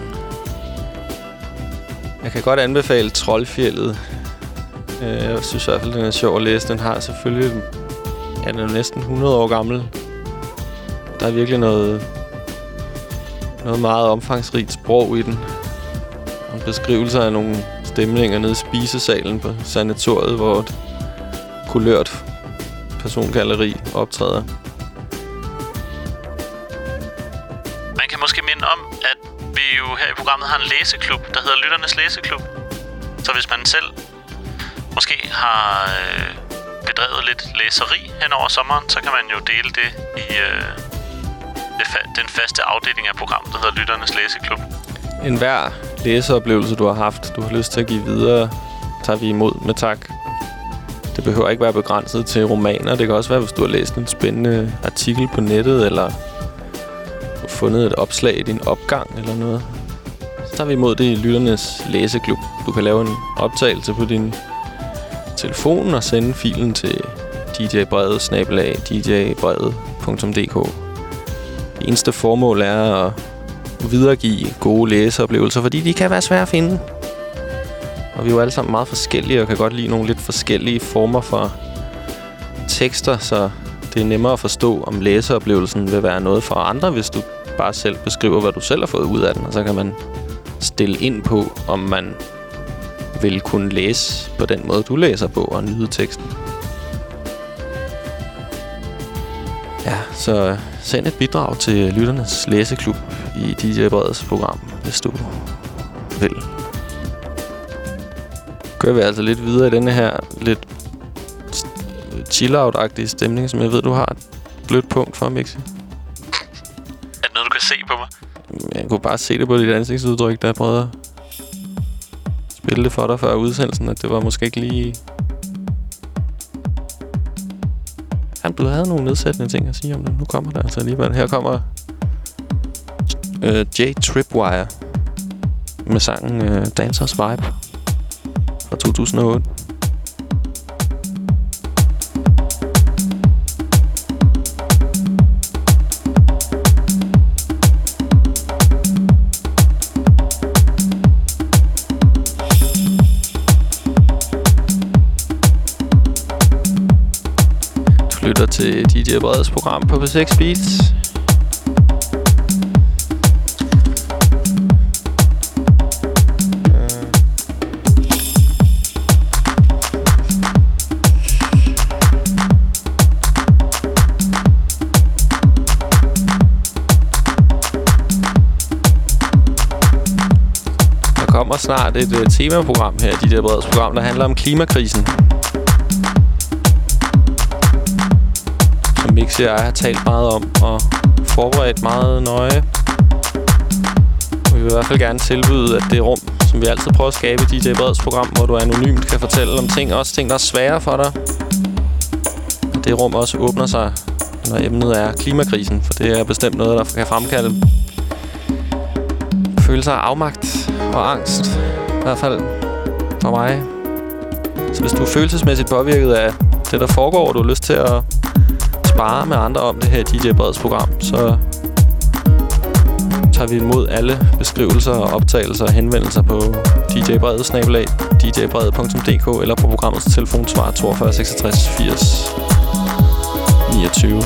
Speaker 1: Jeg kan godt anbefale Troldfjeldet. Jeg synes i hvert fald, den er sjov at læse. Den har selvfølgelig... Ja, den er næsten 100 år gammel. Der er virkelig noget meget omfangsrigt sprog i den. Og beskrivelser af nogle stemninger nede i spisesalen på sanatoriet, hvor et kulørt persongalleri optræder.
Speaker 5: Man kan måske minde om, at vi jo her i programmet har en læseklub, der hedder Lytternes Læseklub. Så hvis man selv måske har bedrevet lidt læseri hen over sommeren, så kan man jo dele det i den faste afdeling af programmet, der hedder Lytternes Læseklub.
Speaker 1: En hver læseoplevelse, du har haft, du har lyst til at give videre, tager vi imod med tak. Det behøver ikke være begrænset til romaner. Det kan også være, hvis du har læst en spændende artikel på nettet, eller du har fundet et opslag i din opgang eller noget. Så tager vi imod det i Lytternes Læseklub. Du kan lave en optagelse på din telefon og sende filen til djbrevet@djbrevet.dk. Det eneste formål er at videregive gode læseoplevelser, fordi de kan være svære at finde. Og vi er jo alle sammen meget forskellige og kan godt lide nogle lidt forskellige former for tekster, så det er nemmere at forstå, om læseoplevelsen vil være noget for andre, hvis du bare selv beskriver, hvad du selv har fået ud af den. Og så kan man stille ind på, om man vil kunne læse på den måde, du læser på, og nyde teksten. Ja, så send et bidrag til Lytternes Læseklub i DJ Breds program, hvis du vil. Kører vi altså lidt videre i denne her lidt chill-out-agtige stemning, som jeg ved, du har et blødt punkt for, Mixi.
Speaker 5: Er det noget, du kan se på mig?
Speaker 1: Jeg kunne bare se det på dit ansigtsudtryk, da jeg prøvede at spille det for dig før udsendelsen, at det var måske ikke lige... Han du havde nogle nedsættende ting at sige om det. Nu kommer der altså alligevel. Her kommer J Tripwire med sangen Dancers Vibe fra 2008. Du lytter til DJ Breds program på P6 Beats. kommer snart et temaprogram her i DJ Breds program, der handler om klimakrisen. Som Mixi og jeg har talt meget om og forberedt meget nøje. Og vi vil i hvert fald gerne tilbyde, at det rum, som vi altid prøver at skabe i DJ Breds program, hvor du anonymt kan fortælle om ting, også ting, der er svære for dig. Og det rum også åbner sig, når emnet er klimakrisen, for det er bestemt noget, der kan fremkalde følelser af afmagt og angst. I hvert fald for mig. Så hvis du er følelsesmæssigt påvirket af det, der foregår, og du har lyst til at spare med andre om det her DJ Breds program, så tager vi imod alle beskrivelser og optagelser og henvendelser på djbredet@djbredet.dk eller på programmets telefonsvar 42 66 80 29.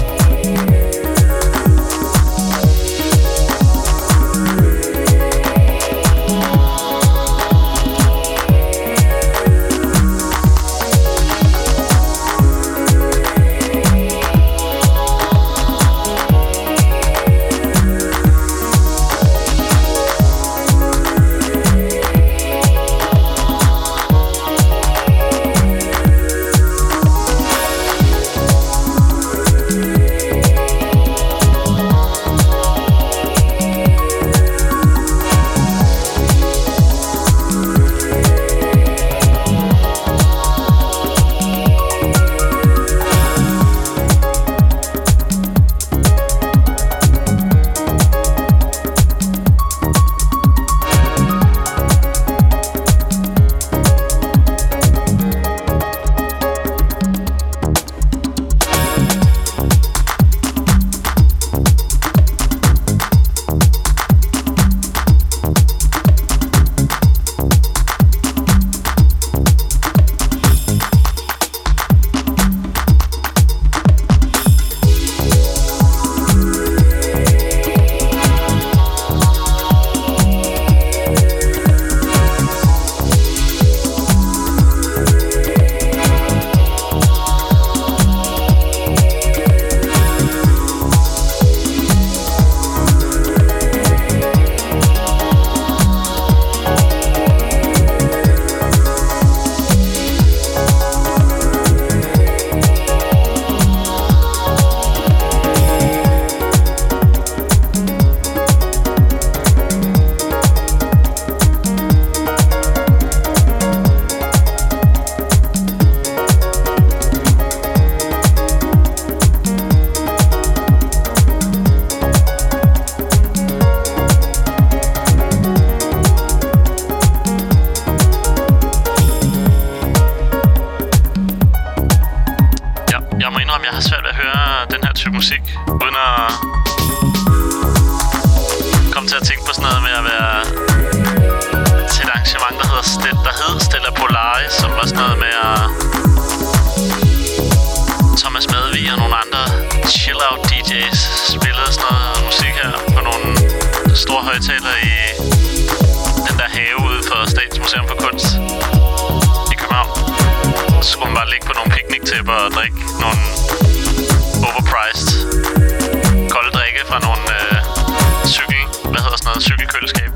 Speaker 5: har svært ved at høre den her type musik, uden at komme til at tænke på sådan noget med at være til et arrangement, der hed Stella Polaris, som var sådan noget med at Thomas Madvig og nogle andre chill-out DJ's spillede sådan noget musik her på nogle store højtalere i den der have ude for Statens Museum for Kunst i København. Så skulle man bare ligge på nogle picnic-tæpper og drikke nogle overpriced kolde drikke fra nogle cykelkøleskab.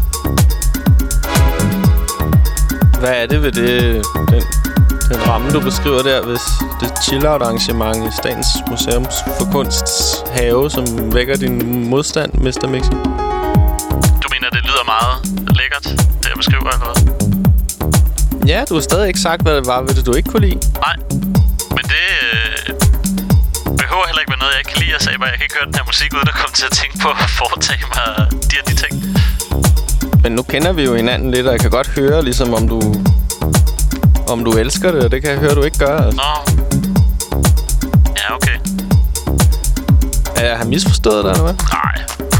Speaker 1: Hvad er det ved den ramme, du beskriver der, hvis det chill-out arrangement i Statens Museum for Kunsts have, som vækker din modstand, Mr. Mixi?
Speaker 5: Du mener, det lyder meget lækkert, det jeg beskriver, eller hvad?
Speaker 1: Ja, du har stadig ikke sagt, hvad det var ved det, du ikke kunne lide.
Speaker 5: Nej, men det behøver heller ikke være noget, jeg ikke kan lide. Jeg sagde bare, jeg kan ikke høre den her musik, uden at komme til at tænke på at foretage mig de og de ting.
Speaker 1: Men nu kender vi jo hinanden lidt, og jeg kan godt høre, ligesom om du elsker det, og det kan jeg høre, du ikke gør. Altså.
Speaker 5: Nå. Ja, okay.
Speaker 1: Er jeg har misforstået dig, eller hvad?
Speaker 5: Nej.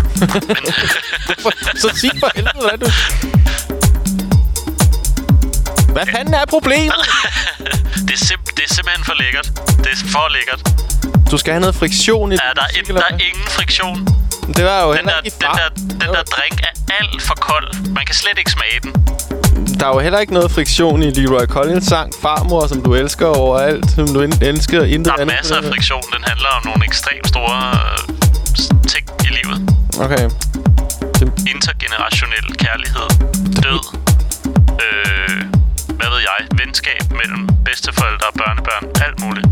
Speaker 1: Så sig for helvede, hvad du... Hvad fanden er problemet?
Speaker 5: det er simpelthen for lækkert. Det er for lækkert.
Speaker 1: Du skal have noget friktion i
Speaker 5: ja, der er ingen friktion.
Speaker 1: Det var jo
Speaker 5: den der drink er alt for kold. Man kan slet ikke smage den.
Speaker 1: Der er jo heller ikke noget friktion i Leroy Collins sang Farmor, som du elsker overalt, som du elsker intet
Speaker 5: andet. Der er masser af friktion. Den handler om nogle ekstremt store ting i livet.
Speaker 1: Okay.
Speaker 5: Intergenerationel kærlighed. Død. Hvad ved jeg? Venskab mellem bedsteforældre og børnebørn. Alt muligt.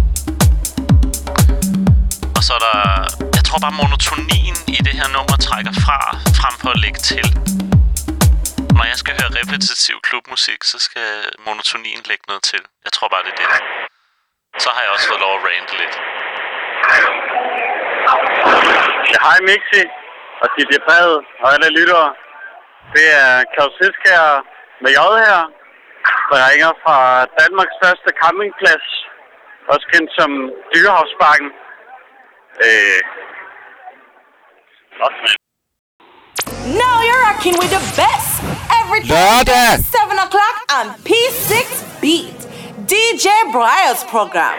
Speaker 5: Og så er der... Jeg tror bare, monotonien i det her nummer trækker frem for at lægge til. Når jeg skal høre repetitiv klubmusik, så skal monotonien lægge noget til. Jeg tror bare, det er det. Så har jeg også fået lov at rante lidt.
Speaker 10: Ja, hej Mixi og DJ Brede og alle lyttere. Det er Claus Fisk her med J her, der ringer fra Danmarks største campingplads, også kendt som Dyrehavsbakken.
Speaker 8: Now you're rocking with the best every Thursday at 7 o'clock on P6 Beat, DJ Breyers program.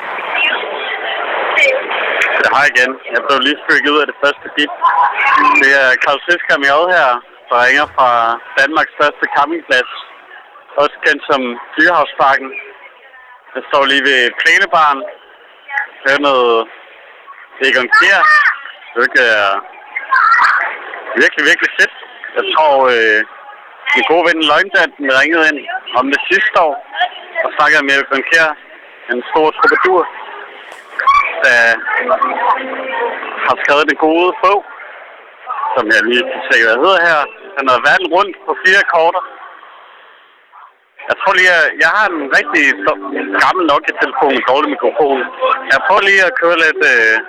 Speaker 10: Hej igen. Jeg blev lige strykket ud af det første beat. Det er Claus Fisker med her, der ringer fra Danmarks største campingplads, også kendt som Dyrehavsbakken. Jeg står lige ved Plænebaren. Hører noget Egon Kjær. Det er virkelig, virkelig fedt. Jeg tror, min gode ven Løgndanten ringede ind om det sidste år og snakkede med Egon Kjær, en stor troubadour, der har skrevet den gode bog, som jeg lige kan se, hvad hedder her. Den er verden rundt på 4 akkorder. Jeg tror lige, at jeg har en rigtig gammel Nokia-telefon med dårlig mikrofon. Jeg prøver lige at køre lidt...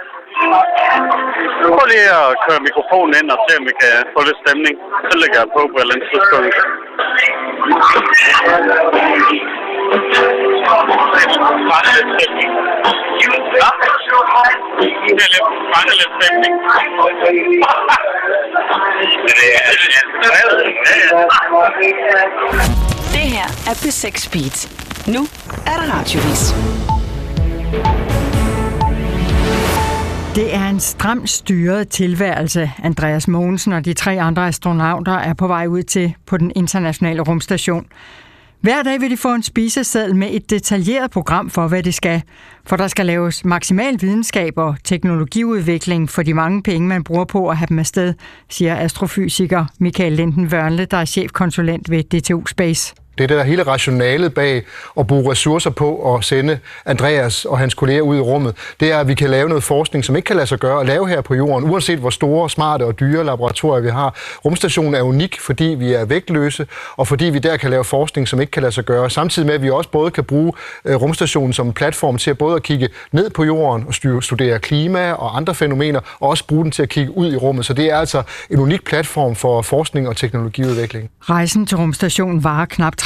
Speaker 10: Prøv lige at køre mikrofonen ind og se, om vi kan få lidt stemning. Så lægger jeg på et eller andet tidspunkt.
Speaker 11: Det her er P6 Beat. Nu er der radiovis.
Speaker 12: Det er en stramt styret tilværelse. Andreas Mogensen og de 3 andre astronauter er på vej ud til på den internationale rumstation. Hver dag vil de få en spiseseddel med et detaljeret program for, hvad de skal. For der skal laves maksimal videnskab og teknologiudvikling for de mange penge, man bruger på at have dem afsted, siger astrofysiker Michael Linden Wørnle, der er chefkonsulent ved DTU Space.
Speaker 13: Det er det der hele rationalet bag at bruge ressourcer på at sende Andreas og hans kolleger ud i rummet. Det er, at vi kan lave noget forskning, som ikke kan lade sig gøre at lave her på jorden, uanset hvor store, smarte og dyre laboratorier vi har. Rumstationen er unik, fordi vi er vægtløse, og fordi vi der kan lave forskning, som ikke kan lade sig gøre. Samtidig med, at vi også både kan bruge rumstationen som platform til at både at kigge ned på jorden og studere klima og andre fænomener, og også bruge den til at kigge ud i rummet. Så det er altså en unik platform for forskning og teknologiudvikling.
Speaker 12: Rejsen til rumstationen varer knap 30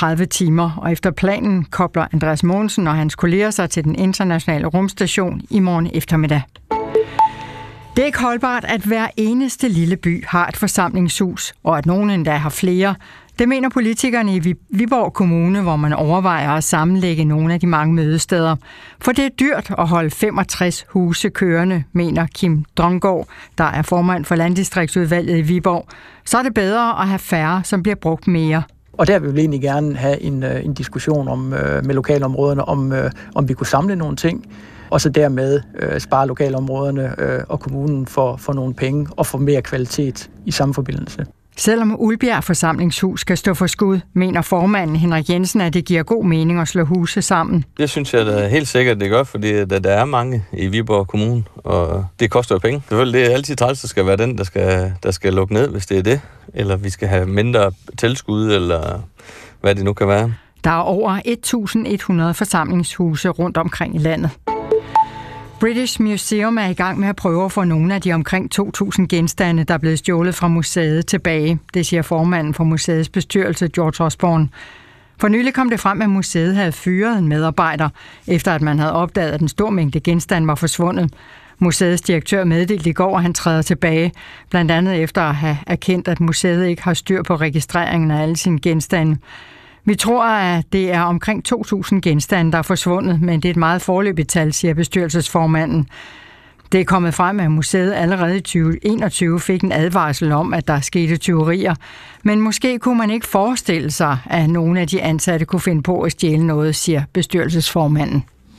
Speaker 12: 30 timer, og efter planen kobler Andreas Mogensen og hans kolleger sig til den internationale rumstation i morgen eftermiddag. Det er ikke holdbart, at hver eneste lille by har et forsamlingshus, og at nogen endda har flere. Det mener politikerne i Viborg Kommune, hvor man overvejer at sammenlægge nogle af de mange mødesteder. For det er dyrt at holde 65 huse kørende, mener Kim Dronggaard, der er formand for Landdistriktsudvalget i Viborg. Så er det bedre at have færre, som bliver brugt mere.
Speaker 14: Og der vil vi egentlig gerne have en diskussion om, med lokalområderne, om vi kunne samle nogle ting, og så dermed spare lokalområderne og kommunen for nogle penge og få mere kvalitet i samme forbindelse.
Speaker 12: Selvom Ulbjerg Forsamlingshus skal stå for skud, mener formanden Henrik Jensen, at det giver god mening at slå huse sammen.
Speaker 15: Det synes jeg da helt sikkert, det gør, fordi der er mange i Viborg Kommune, og det koster jo penge. Det er altid træls, der skal være den, der skal lukke ned, hvis det er det. Eller vi skal have mindre tilskud, eller hvad det nu kan være.
Speaker 12: Der er over 1.100 forsamlingshuse rundt omkring i landet. British Museum er i gang med at prøve at få nogle af de omkring 2.000 genstande, der er blevet stjålet fra museet tilbage. Det siger formanden for museets bestyrelse, George Osborne. For nylig kom det frem, at museet havde fyret en medarbejder, efter at man havde opdaget, at en stor mængde genstande var forsvundet. Museets direktør meddelte i går, at han træder tilbage, blandt andet efter at have erkendt, at museet ikke har styr på registreringen af alle sine genstande. Vi tror, at det er omkring 2.000 genstande, der er forsvundet, men det er et meget foreløbigt tal, siger bestyrelsesformanden. Det er kommet frem, at museet allerede i 2021 fik en advarsel om, at der skete tyverier, men måske kunne man ikke forestille sig, at nogle af de ansatte kunne finde på at stjæle noget, siger bestyrelsesformanden.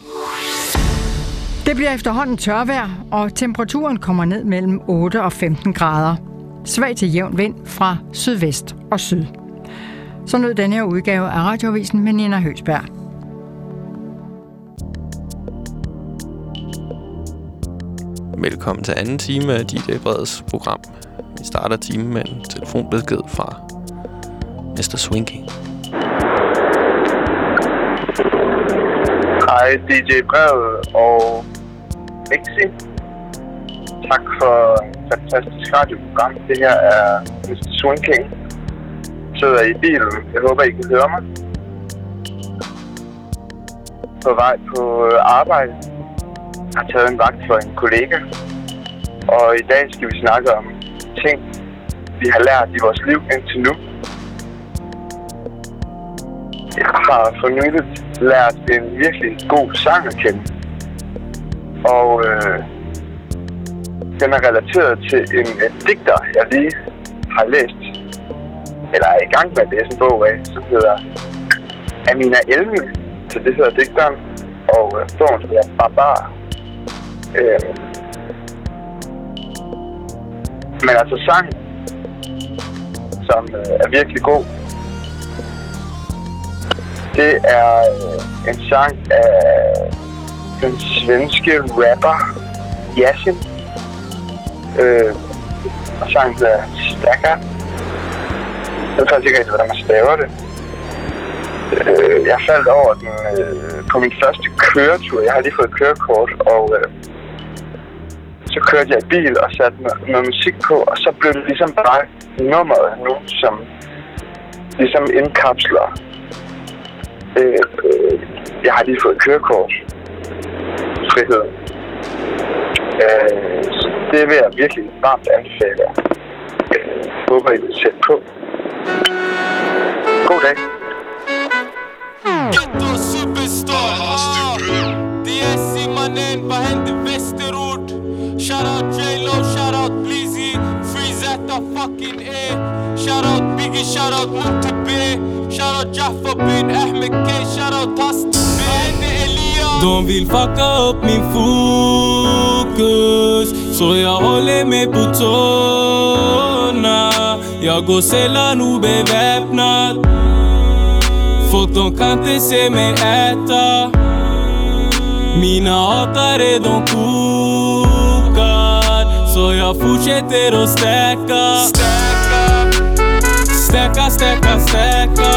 Speaker 12: Det bliver efterhånden tørvejr, og temperaturen kommer ned mellem 8 og 15 grader. Svag til jævn vind fra sydvest og syd. Så nød den her udgave af Radioavisen med Nina Høgsberg.
Speaker 1: Velkommen til anden time af DJ Breds program. Vi starter timen med en telefonbesked fra Mr. Swinking.
Speaker 16: Hej DJ Bred og Mixi. Tak for et fantastisk radioprogram. Det her er Mr. Swinking. Sidder i bilen. Jeg håber, I kan høre mig. På vej på arbejde. Jeg har taget en vagt for en kollega. Og i dag skal vi snakke om ting, vi har lært i vores liv indtil nu. Jeg har for nyligt lært en virkelig god sang at kende. Og den er relateret til en digter, jeg lige har læst. Eller er i gang med at læse en bog af, som hedder Amina Elmi. Så det hedder digteren. Og bogen hedder Barbar. Men altså sang, som er virkelig god. Det er en sang af den svenske rapper Yasin. Og sangen hedder Stacker. Jeg ved faktisk ikke rigtig, hvordan man staver det. Jeg faldt over den på min første køretur. Jeg har lige fået kørekort, og så kørte jeg i bil og satte noget musik på, og så blev det ligesom bare nummeret nu, som ligesom indkapsler. Jeg har lige fået kørekort. Frihed. Så det vil jeg virkelig varmt anbefale. Håber, I vil sætte på. God dag.
Speaker 17: Ghetto superstar. Det er Simanen, hvad hente Vesterort. Shout out J-Lo, shout out Blizzy. Freeze at the fucking A. Shout out Biggie, shout out Muntebe. Shout out Jaffa bin Ahmed K. Shout out Tasti bin Elia. De vill fucka upp min fokus, så jag håller mig på tårna. Jag går sällan obeväpnad. Folk de kan inte se mig äta. Mina hatare de kokar, så jag fortsätter att stäcka. Stäcka, stäcka, stäcka.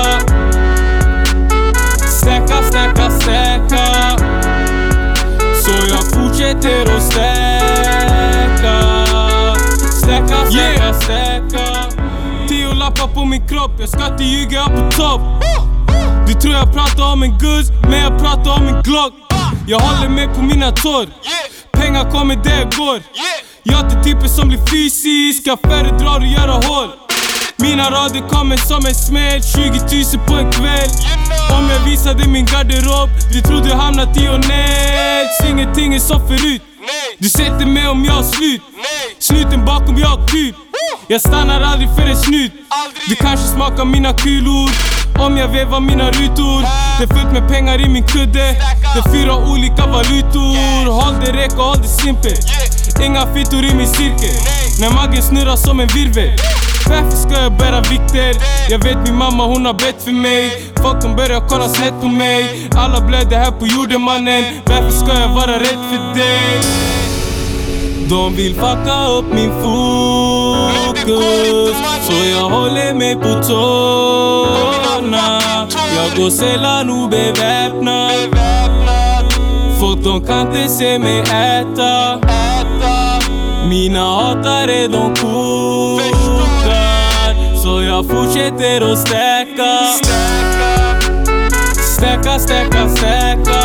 Speaker 17: Stäcka, stäcka, stäcka. Så jag fortsätter att stäcka. Stäcka, stäcka, stäcka. 10 lappar på min kropp, jag ska inte ljuga på topp. Du tror jag pratar om en guzz, men jag pratar om en Glock. Jag håller mig på mina tår. Pengar kommer där jag går. Jag är inte typen som blir fysisk. Jag föredrar att göra hål. Mina rader kommer som en smäll. 20 000 på en kväll. Om jag visade min garderob, du tror du hamnat i Onets. Ingenting är som förut. Du sätter mig om jag har slut. Snuten bakom jag kryp. Jag stannar aldrig för en snut. Du kanske smakar mina kulor. Om jag vevar mina rutor. Det är fullt med pengar i min kudde. Det är 4 olika valutor. Håll det räck och håll det simpelt. Inga fittor i min cirkel. När magen snurrar som en virvel. Varför ska jag bära vikter? Jag vet min mamma hon har bett för mig. Folk de börjar kolla snett på mig. Alla blöder här på jorden mannen. Varför ska jag vara rädd för dig? De vill fucka upp min fokus. Så jag håller mig på tårna. Jag går sällan obeväpnad. Folk de kan inte se mig äta. Mina hatare de kokar. Så jag fortsätter att stäcka. Stäcka, stäcka, stäcka.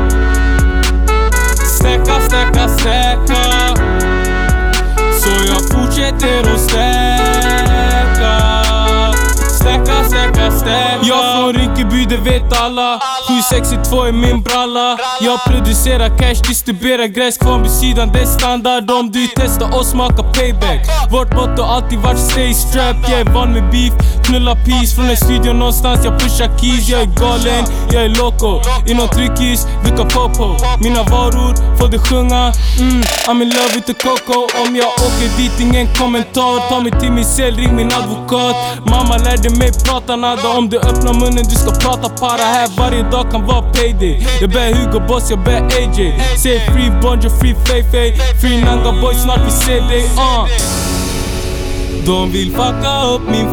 Speaker 17: Stäcka, stäcka, stäcka. Så jag fortsätter att stäcka. Stäcka, stäcka, stäcka. Jag från Rinkeby, det vet alla. 762 är min bralla. Jag producerar cash, distribuerar gräs. Kvarn vid sidan, det är standard. Om du testar oss, smaka payback. Vårt motto alltid varit stay strapped. Jag är van med beef, knulla peace. Från en studio någonstans, jag pushar keys. Jag är galen, jag är loco. Inom tryckis, vilka popo. Mina varor, får det sjunga. I'm in love with the coco. Om jag åker dit, ingen kommentar. Ta mig till min cell, ring min advokat. Mamma lärde mig prata nada. Om du öppnar munnen, du ska prata para. Här varje dag kan vara payday. Jag bär Hugo Boss, jag bär AJ. Säg free Bonjo, free Feifei. Free Nanga boy, snart vi ser dig. De vill fucka upp min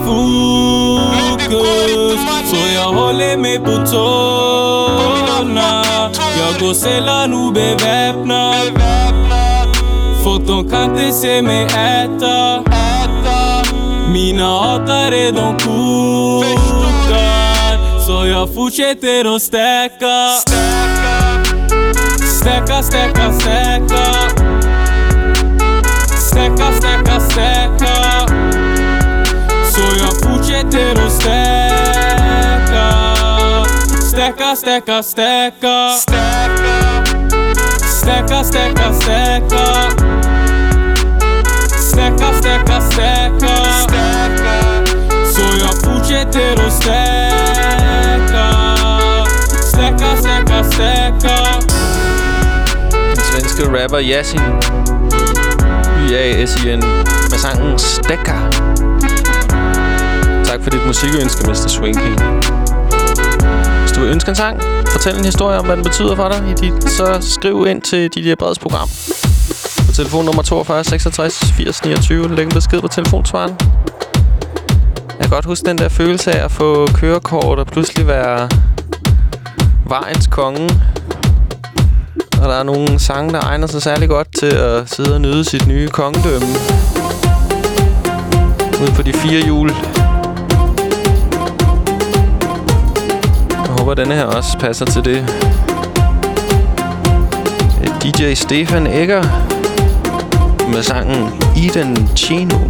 Speaker 17: fokus. Så jag håller mig på tårna. Jag går sällan obeväpnad. Folk de kan inte se mig äta. Mina hatare de kokar. Så jag fortsätter att stäcka. Stäcka, stäcka, stäcka. Stäcka, stäcka, stäcka. Så jag fortsätter att stäcka. Stäcka, stäcka, stäcka. Stäcka, stäcka, stäcka. Stäcka, stäcka, stäcka. Så jag fortsätter att stäcka. Stäcka, stäcka, stäcka.
Speaker 1: Den svenske rapper Yasin YASIN med sangen Stäcka. Tak for dit musikønske, Mr. Swinking. Hvis du ønsker en sang, fortæl en historie om, hvad den betyder for dig, så skriv ind til DJ Breds program på telefonnummer 42 66 80 29. Læg en besked på telefonsvaren. Jeg kan godt huske den der følelse af at få kørekort og pludselig være vejens konge. Og der er nogle sange, der egner sig særlig godt til at sidde og nyde sit nye kongedømme ude på de 4 hjul. Jeg håber, denne her også passer til det. DJ Stefan Egger med sangen Eden Chino.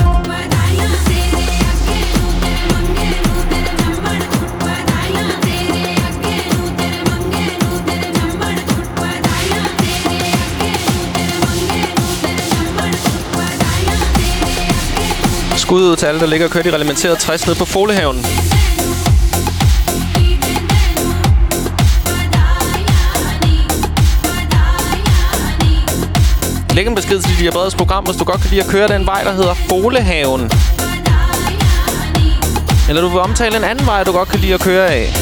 Speaker 1: Skud ud til alle, der ligger og kører i reglementeret 60 ned på Folehaven. Læg en besked til DJ Breds program, hvis du godt kan lide at køre den vej, der hedder Folehaven. Eller du vil omtale en anden vej, du godt kan lide at køre af.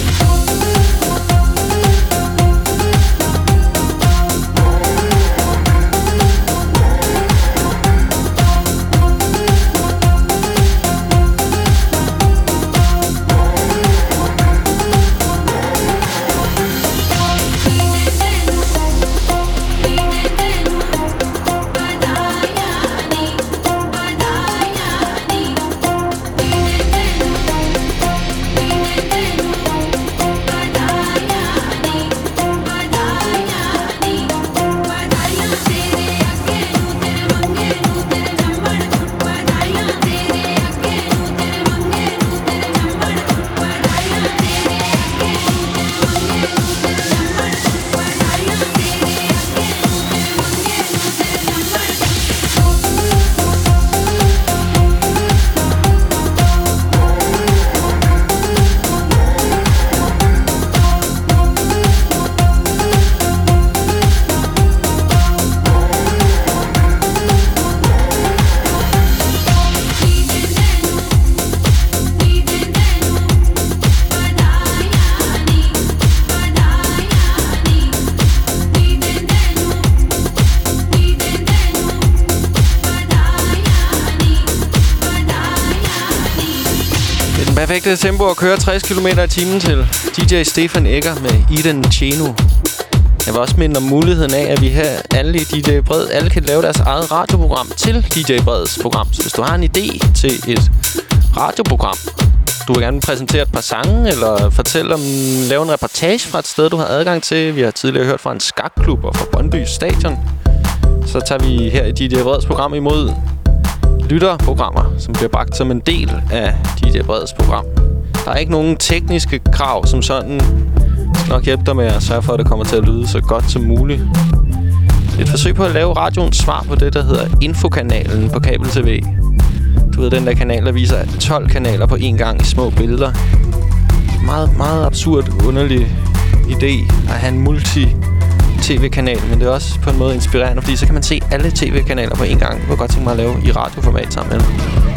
Speaker 1: perfekte tempo at køre 60 km i timen til DJ Stefan Egger med Eden Cheno. Jeg vil også minde om muligheden af, at vi her alle i DJ Bred, alle kan lave deres eget radioprogram til DJ Breds program. Så hvis du har en idé til et radioprogram, du vil gerne præsentere et par sange, eller fortælle om, lave en reportage fra et sted, du har adgang til. Vi har tidligere hørt fra en skakklub og fra Brøndby Stadion. Så tager vi her i DJ Breds program imod lytterprogrammer, som bliver bragt som en del af DJ Breds program. Der er ikke nogen tekniske krav som sådan. Jeg skal nok hjælpe dig med at sørge for, at det kommer til at lyde så godt som muligt. Det er et forsøg på at lave radioens svar på det, der hedder Infokanalen på kabel-tv. Du ved, den der kanal, der viser 12 kanaler på én gang i små billeder. Meget, meget absurd, underlig idé at have en multi-tv-kanal, men det er også på en måde inspirerende, fordi så kan man se alle tv-kanaler på én gang. Det kunne jeg godt tænke mig at lave i radioformat sammen med.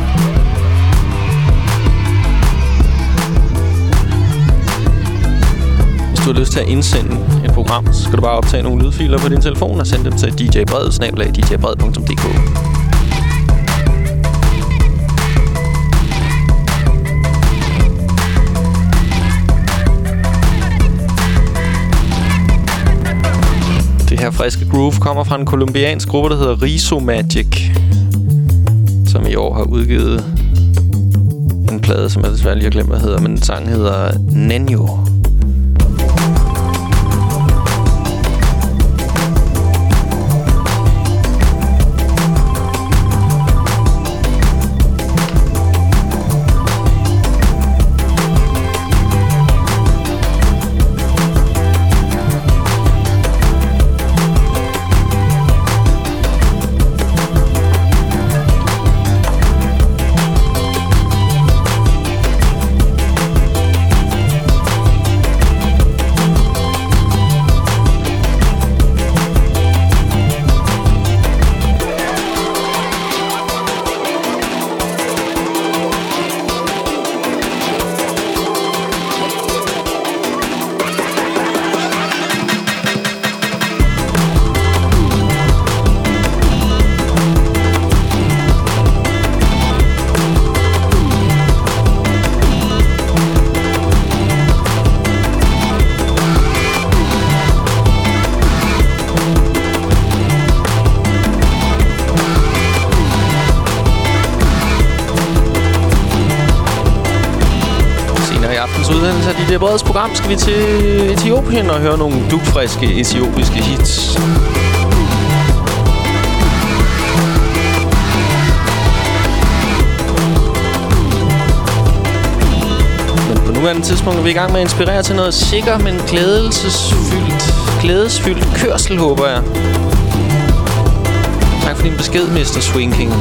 Speaker 1: Hvis du har lyst til at indsende et program, så skal du bare optage nogle lydfiler på din telefon og sende dem til djbred@djbred.dk. Det her friske groove kommer fra en kolumbiansk gruppe, der hedder Riso Magic, som i år har udgivet en plade, som jeg desværre lige har glemt, hvad hedder, men sangen hedder Nenio. I DJ Breds program skal vi til Etiopien og høre nogle dugfriske etiopiske hits. Men på nuværende tidspunkt er vi i gang med at inspirere til noget sikker, men glædesfyldt kørsel, håber jeg. Tak for din besked, Mr. Swing King.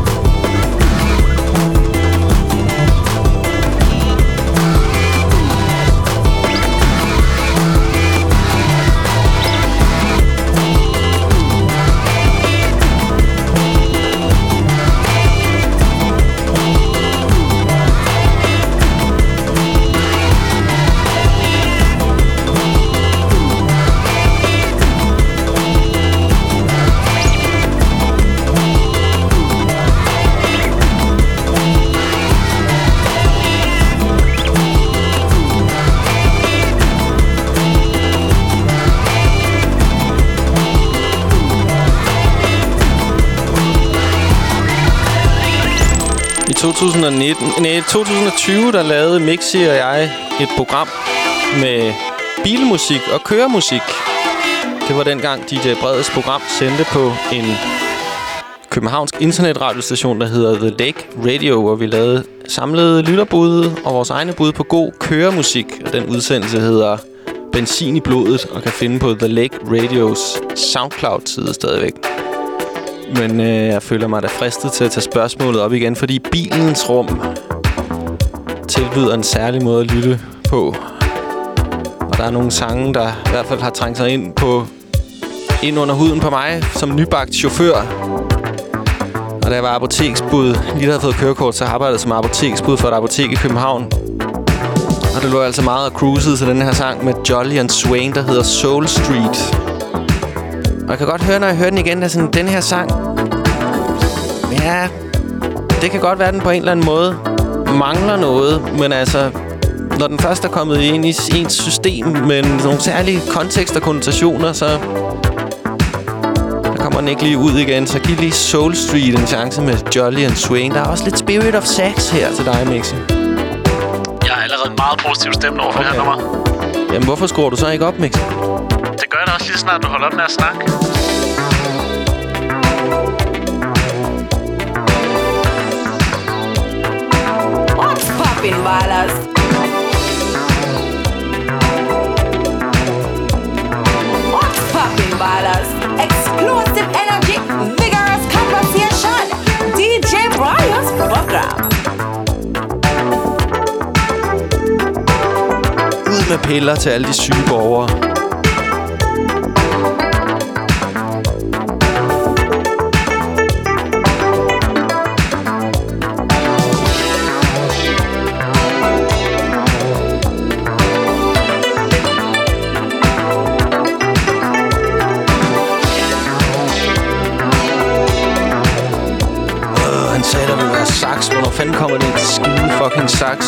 Speaker 1: I 2020, der lavede Mixi og jeg et program med bilmusik og køremusik. Det var dengang DJ Breds program sendte på en københavnsk internetradiostation, der hedder The Lake Radio, hvor vi lavede samlede lytterbud og vores egne bud på god køremusik. Og den udsendelse hedder Benzin i blodet og kan finde på The Lake Radios SoundCloud-side stadigvæk. Men jeg føler mig da fristet til at tage spørgsmålet op igen, fordi bilens rum tilbyder en særlig måde at lytte på. Og der er nogle sange, der i hvert fald har trængt sig ind under huden på mig som nybagt chauffør. Og da jeg var apoteksbud, lige havde fået kørekort, så arbejdede jeg som apoteksbud for et apotek i København. Og det lå altså meget at cruisede til den her sang med Jolly and Swain, der hedder Soul Street. Og jeg kan godt høre, når jeg hører den igen, at sådan, den her sang, ja, det kan godt være, den på en eller anden måde mangler noget, men altså, når den først er kommet ind i ens system med nogle særlige kontekst og konnotationer, så kommer den ikke lige ud igen. Så giv lige Soul Street en chance med Jolly and Swing. Der er også lidt Spirit of Sax her til dig, Mixi.
Speaker 5: Jeg er allerede meget positivt stemt over for det her nummer.
Speaker 1: Jamen, hvorfor skruer du så ikke op, Mixi?
Speaker 5: Det gør det også lige snart, du holder op med at snakke.
Speaker 8: What's poppin', ballers? What's poppin', ballers? Explosive energy, vigorous conversation. DJ Brian's program.
Speaker 1: Ud med piller til alle de syge borgere. Han sagde, der ville være sax. Hvornår fanden kommer det en skide fucking sax?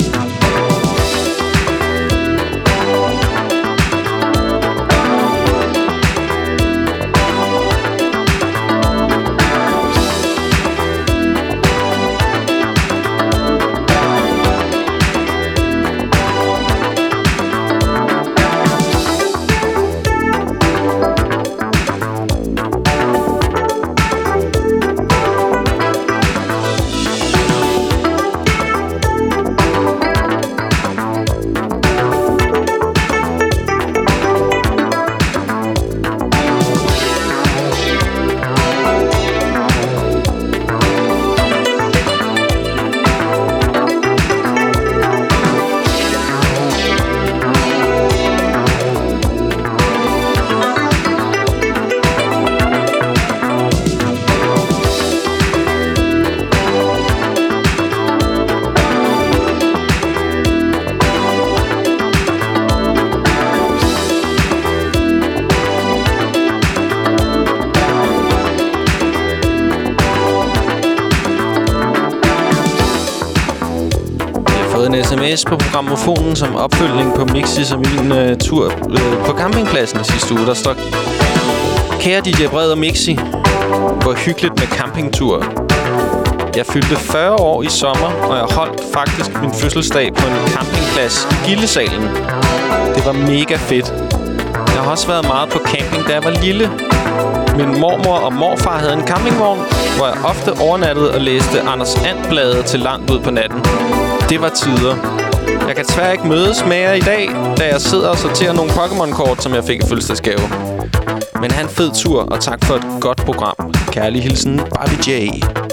Speaker 1: sms på programmofonen som opfølgning på Mixis og min tur på campingpladsen sidste uge. Der står: Kære DJ Bred og Mixi, hvor hyggeligt med campingtur. Jeg fyldte 40 år i sommer, og jeg holdt faktisk min fødselsdag på en campingplads i Gillesalen. Det var mega fedt. Jeg har også været meget på camping, da jeg var lille. Min mormor og morfar havde en campingvogn, hvor jeg ofte overnattede og læste Anders And-bladet til langt ud på natten. Det var tider. Jeg kan desværre ikke mødes med jer i dag, da jeg sidder og sorterer nogle Pokémon-kort, som jeg fik i fødselsdagsgave. Men have en fed tur, og tak for et godt program. Kærlig hilsen, Barbie J.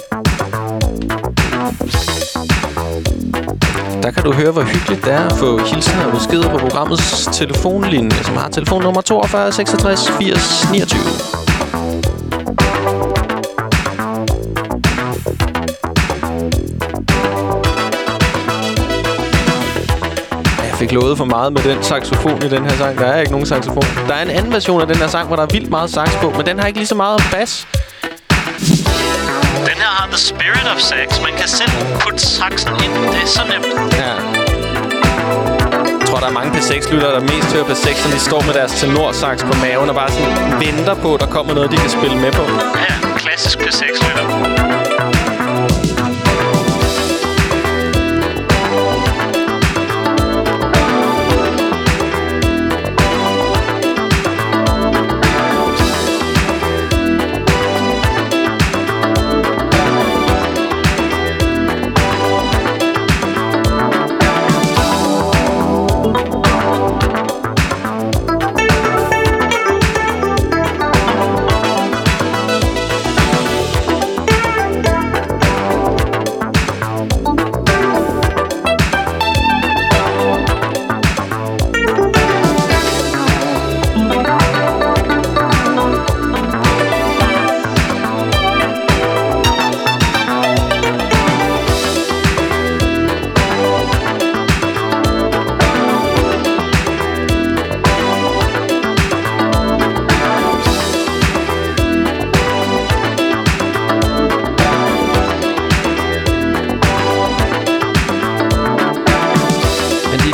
Speaker 1: Der kan du høre, hvor hyggeligt det er at få hilsener og beskeder på programmets telefonlinje, som har telefonnummer 42 66 80 29. Jeg fik lovet for meget med den saxofon i den her sang. Der er ikke nogen saxofon. Der er en anden version af den her sang, hvor der er vildt meget sax på, men den har ikke lige så meget bas.
Speaker 5: Den her har the spirit of sax. Man kan selv putte saxen ind. Det er så nemt.
Speaker 1: Ja. Jeg tror, der er mange P6-lyttere, der mest hører P6, når de står med deres tenorsax på maven og bare sådan venter på, at der kommer noget, de kan spille med på.
Speaker 5: Ja, klassisk P6-lytter.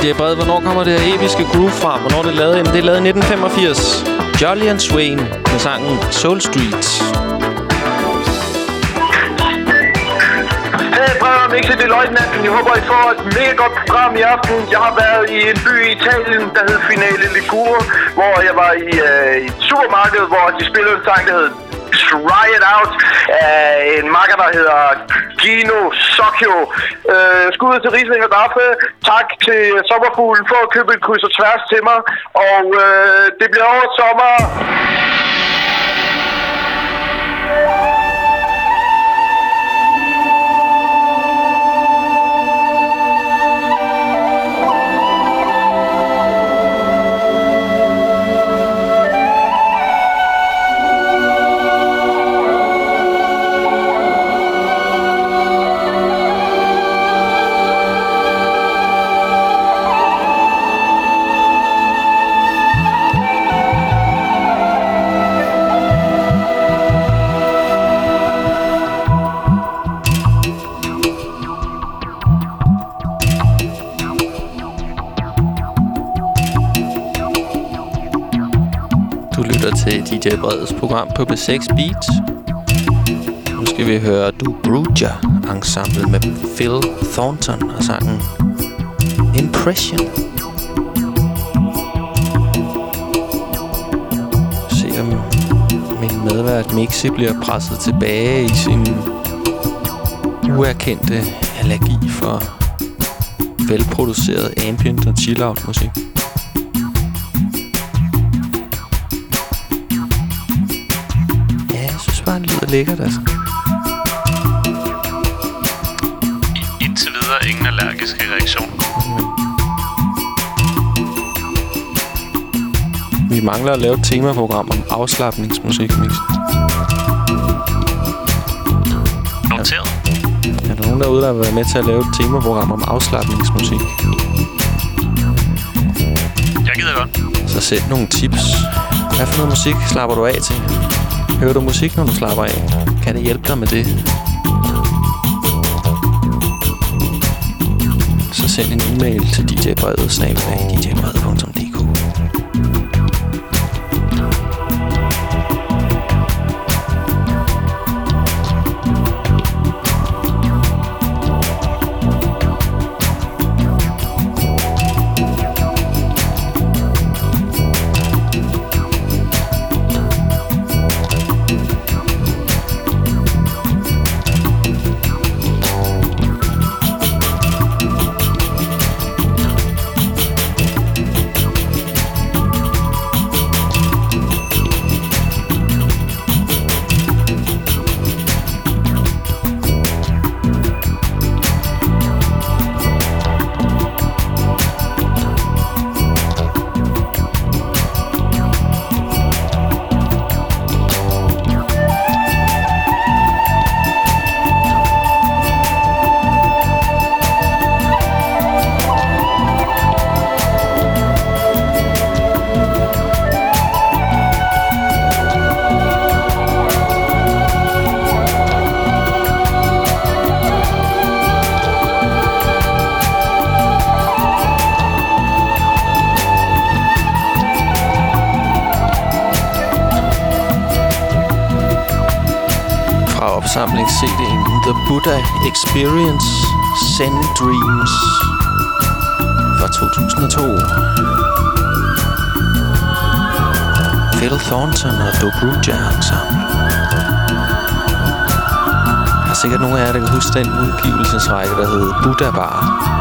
Speaker 1: DJ Brede, hvornår kommer det her episke groove fra? Hvornår er det lavet? Jamen, det er lavet i 1985. Jolly and Swain med sangen Soul Street.
Speaker 16: Hey, Brede og Mixi, det er løjtnanten. Jeg håber, I får et mega godt program i aften. Jeg har været i en by i Italien, der hed Finale Ligure, hvor jeg var i et supermarked, hvor de spillede en sang, der hed Try It Out af en makker, der hedder Gino Socchio. Skud til Riesling og Daffe. Tak til Sommerfuglen for at købe et kryds og tværs til mig. Og det bliver over sommer.
Speaker 1: Til DJ Bredes program på B6 Beat. Nu skal vi høre Du Bruja Ensemble med Phil Thornton og sangen Impression. Se om min medvært Mixi bliver presset tilbage i sin uerkendte allergi for velproduceret ambient og chill-out musik. Det lyder lækkert, altså.
Speaker 5: Indtil videre ingen allergiske reaktioner.
Speaker 1: Vi mangler at lave et temaprogram om afslapningsmusik, Mix.
Speaker 5: Noteret.
Speaker 1: Er der nogen derude, der vil være med til at lave et temaprogram om afslapningsmusik?
Speaker 5: Jeg gider godt.
Speaker 1: Så sæt nogle tips. Hvad for noget musik slapper du af til? Hører du musik, når du slapper af? Kan det hjælpe dig med det? Så send en e-mail til djbrede@djbrede.dk. Opsamlings-CD'en The Buddha Experience Zen Dreams fra 2002. Phil Thornton og Du Bruja Ensemble. Der er sikkert nogle af jer, der kan huske den udgivelsesrække, der hed Buddha Bar.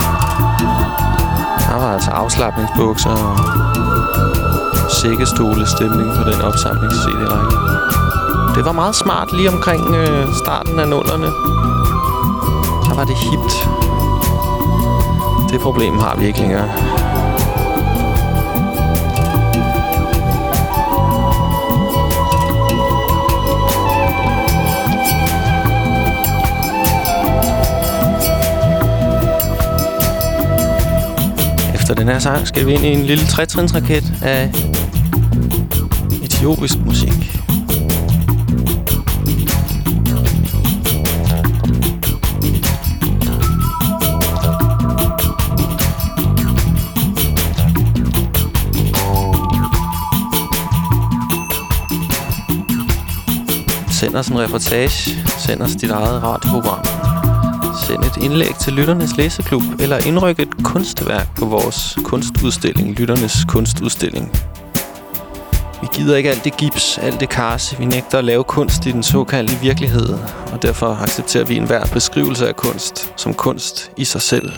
Speaker 1: Der var altså afslapningsbukser og sækkestolestemning på den opsamlings-CD-række. Det var meget smart lige omkring starten af nullerne. Der var det hipt. Det problem har vi ikke længere. Efter den her sang skal vi ind i en lille tretrinsraket af etiopisk musik. Send os en reportage. Send os dit eget radioprogram. Send et indlæg til Lytternes Læseklub, eller indryk et kunstværk på vores kunstudstilling, Lytternes Kunstudstilling. Vi gider ikke alt det gips, alt det karse. Vi nægter at lave kunst i den såkaldte virkelighed, og derfor accepterer vi enhver beskrivelse af kunst som kunst i sig selv.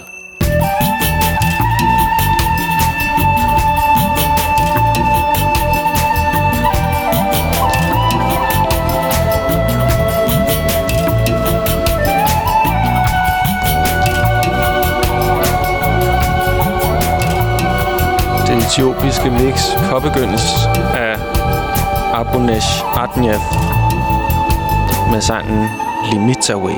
Speaker 1: Det etiopiske mix påbegyndes af Abunesh Adnev med sangen Limitawe.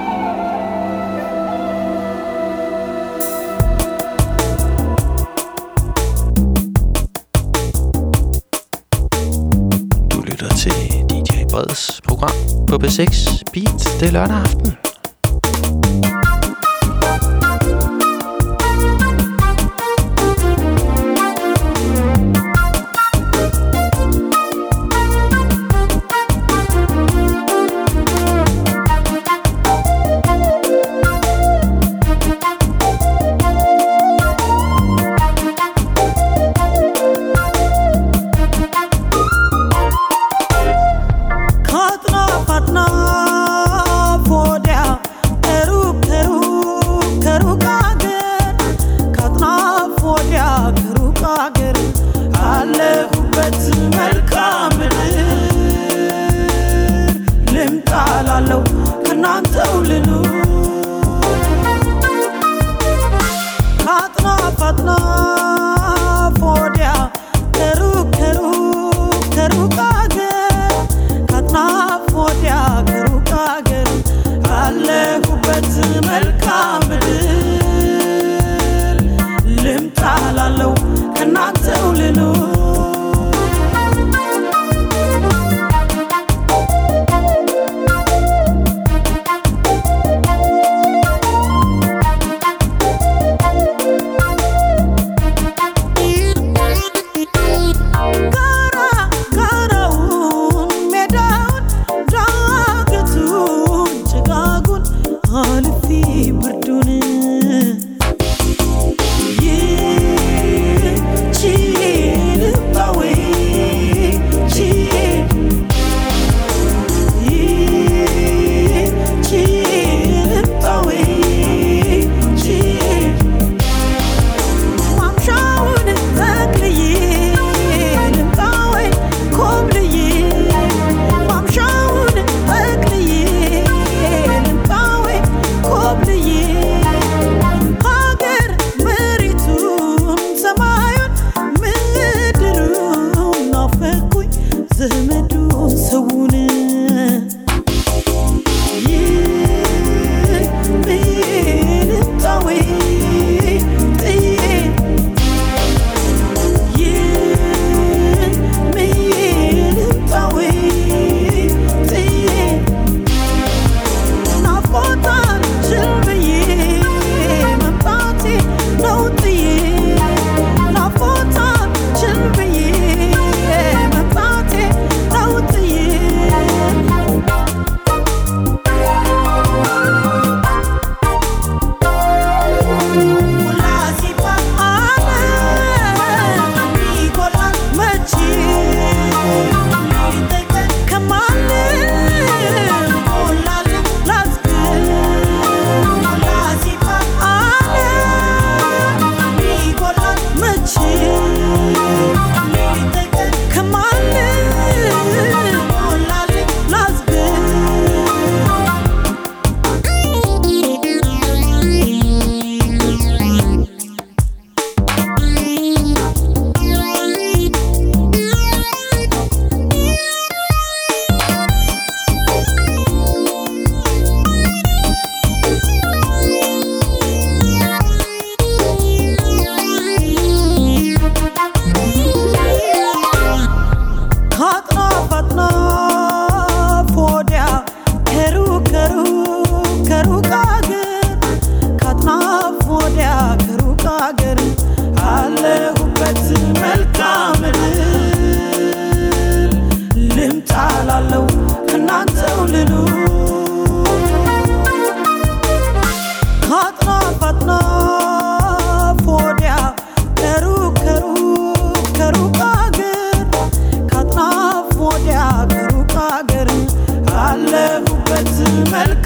Speaker 1: Du lytter til DJ Breds program på B6 Beat. Det er lørdag aften.
Speaker 2: Khatra patna for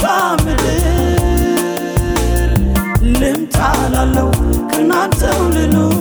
Speaker 2: ምድር ልምጣላለው ከናንተው ልኑር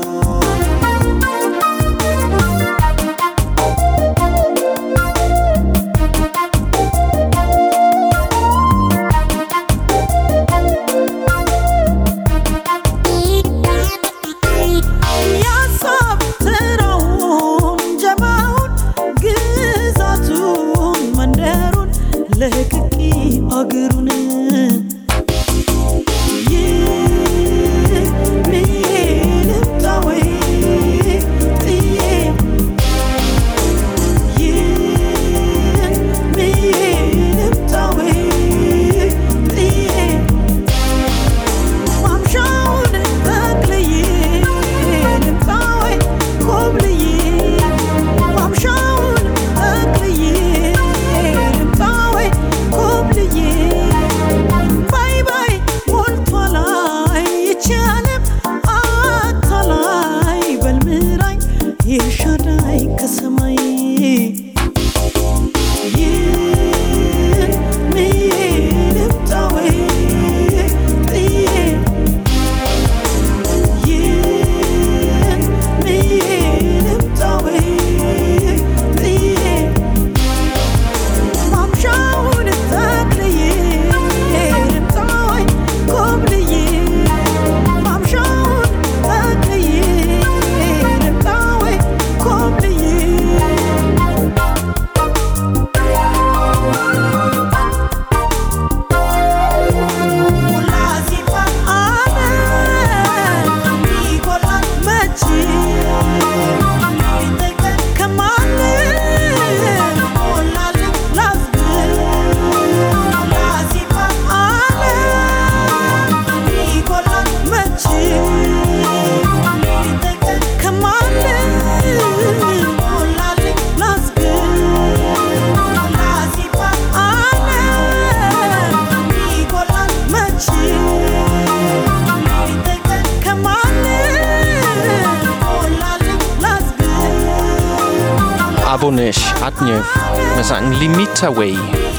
Speaker 1: Abonesh Adnev med sangen Limitaway.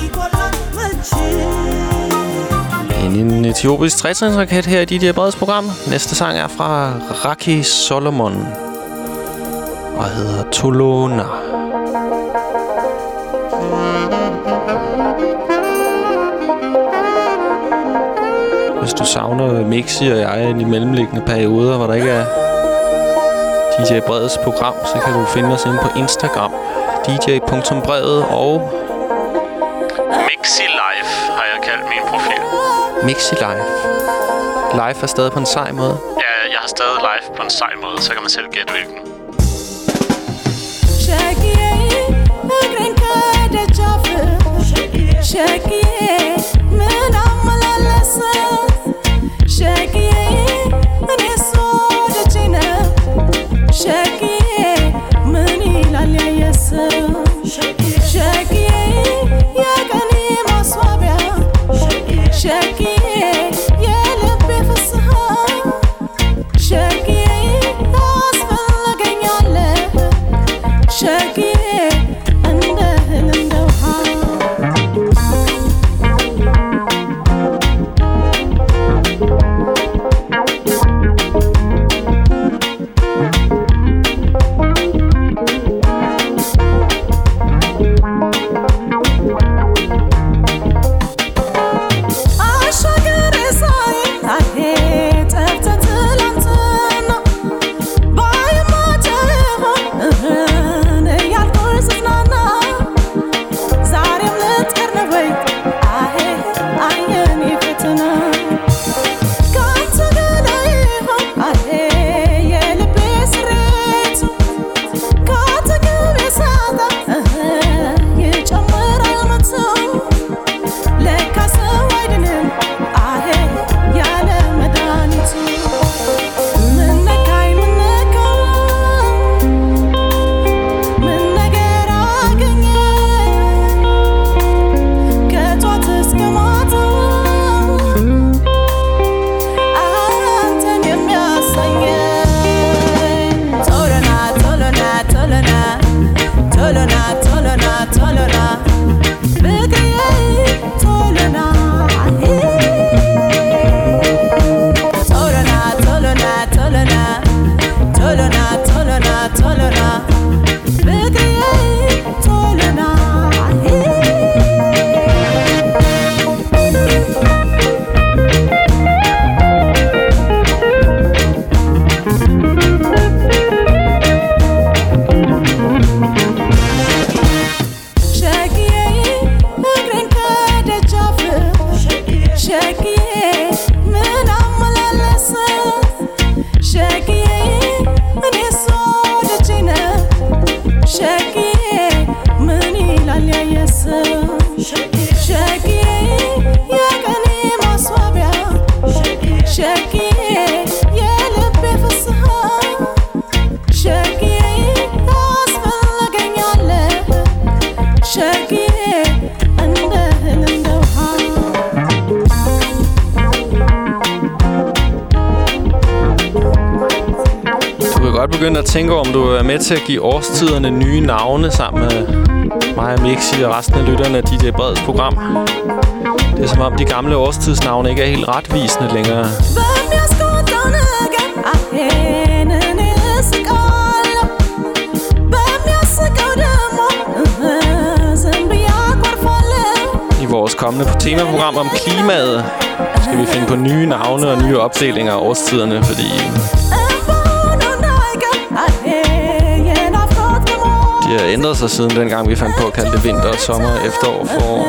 Speaker 1: En etiopisk trætrinsraket her i DJ Breds program. Næste sang er fra Raki Solomon og hedder Tolona. Hvis du savner Mixi og jeg i de mellemliggende perioder, hvor der ikke er DJ Breds program, så kan du finde os inde på Instagram, dj.bredet og
Speaker 5: Mixi Live har jeg kaldt min profil.
Speaker 1: Mixi Live. Live er stadig på en sej måde.
Speaker 5: Ja, jeg har stadig live på en sej måde, så kan man selv gætte hvilken.
Speaker 1: Godt begynde at tænke over, om du er med til at give årstiderne nye navne sammen med mig og Mixi og resten af lytterne af DJ Breds program. Det er som om de gamle årstidsnavne ikke er helt retvisende længere. I vores kommende temaprogram om klimaet skal vi finde på nye navne og nye opdelinger af årstiderne, fordi de har ændret sig siden dengang, vi fandt på at kalde det vinter, sommer, efterår, forår.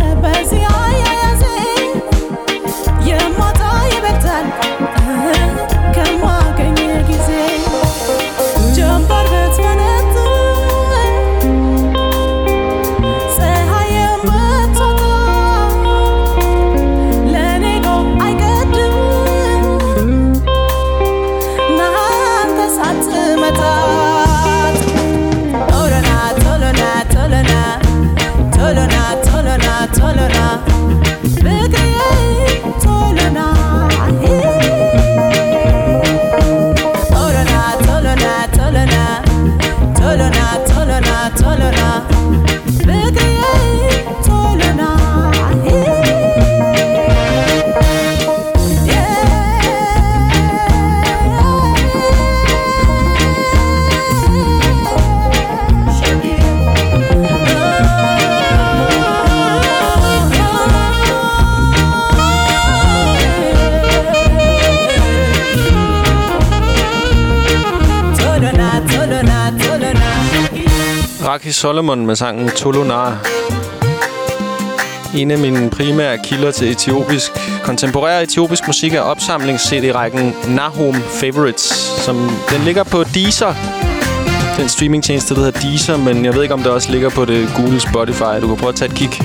Speaker 1: Raki Solomon med sangen Tolonar. En af mine primære kilder til kontemporær etiopisk musik er opsamlings-CD-rækken Nahum Favorites, som den ligger på Deezer. Den streamingtjeneste, der hedder Deezer, men jeg ved ikke, om det også ligger på det Google Spotify. Du kan prøve at tage et kig.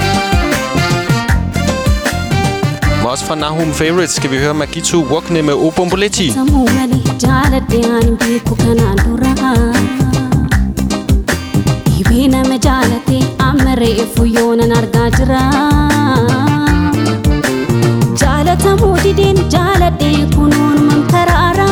Speaker 1: Men også fra Nahum Favorites skal vi høre Magitu Wokne med Obomboleti.
Speaker 18: Ibina me jalate amre fuyonan argajra jalata mudidin jalate kunun mamtarara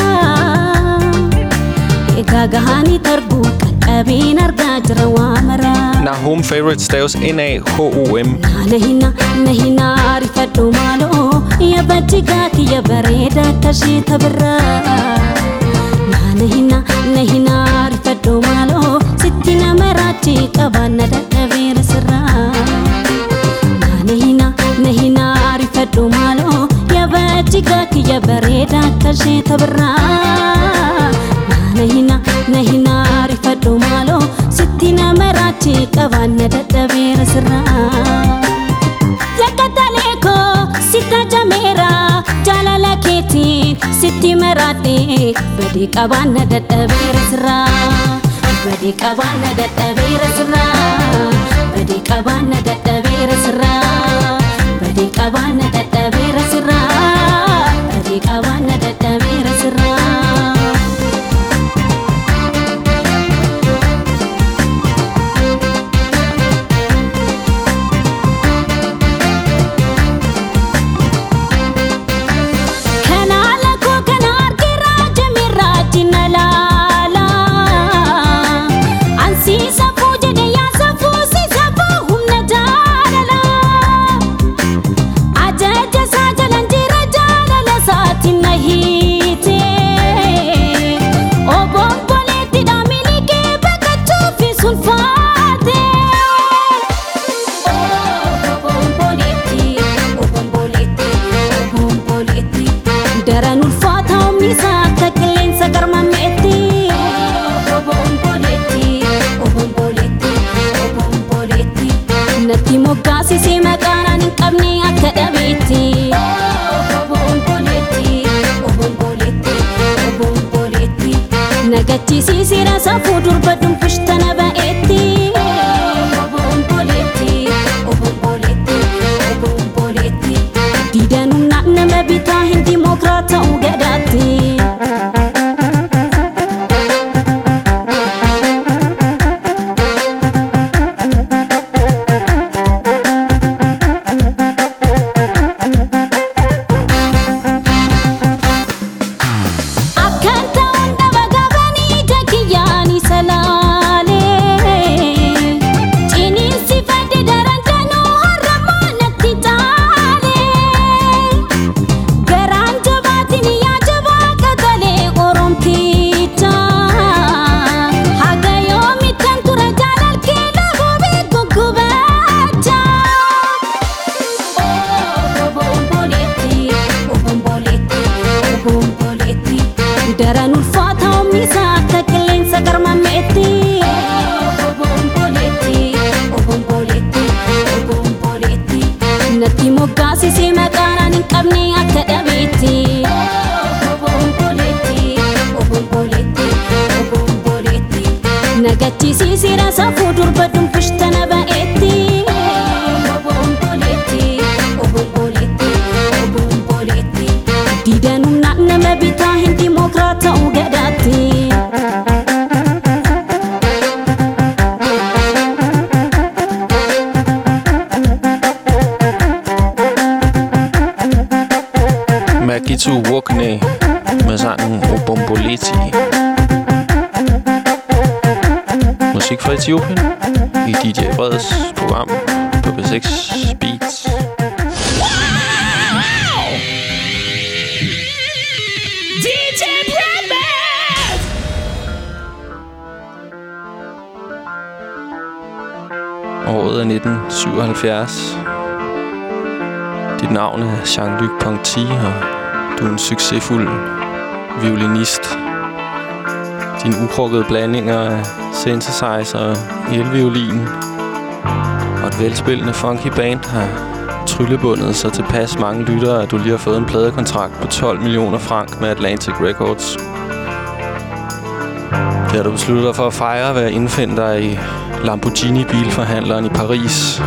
Speaker 18: egagahani tarbu abin argajra wamara
Speaker 1: Nahum Favorites staves N-A-H-O-M.
Speaker 18: Nahina arifatu malo ya bajiga ki ya bareda kashi tabra Nahina arifatu malo Sittina merati kabana da tavir sirra Nahina arifatu malo Ya bajiga ki ya bareda kashi tabra Nahina arifatu malo Sittina merati kabana da tavir sirra Yakataleko sita jamera Jalala keti sitti merati Badi kabana da tavir sirra Badi kabana da tavir sirra Badi kabana da tavir sirra Badi kabana da tavir sirra Badi kabana da tavir sirra Sisi makanan qabni akka dhabeetti nagachiisiisira safuu durba dumpushtana ba'eetti diidanuu nama bitaa hin dimokiraata ugadaatti
Speaker 1: Haiti. Musik fra Etiopien i DJ Breds program på B6 Beats.
Speaker 6: DJ Bradman!
Speaker 1: Året er 1977. Dit navn er Jean-Luc Ponty, og du er en succesfuld violinist. Dine ukrukkede blandinger af synthesizer, elviolin og et velspillende funky band har tryllebundet så tilpas mange lyttere, at du lige har fået en pladekontrakt på 12 millioner franc med Atlantic Records. Det har du besluttet dig for at fejre ved at indfinde dig i Lamborghini-bilforhandleren i Paris.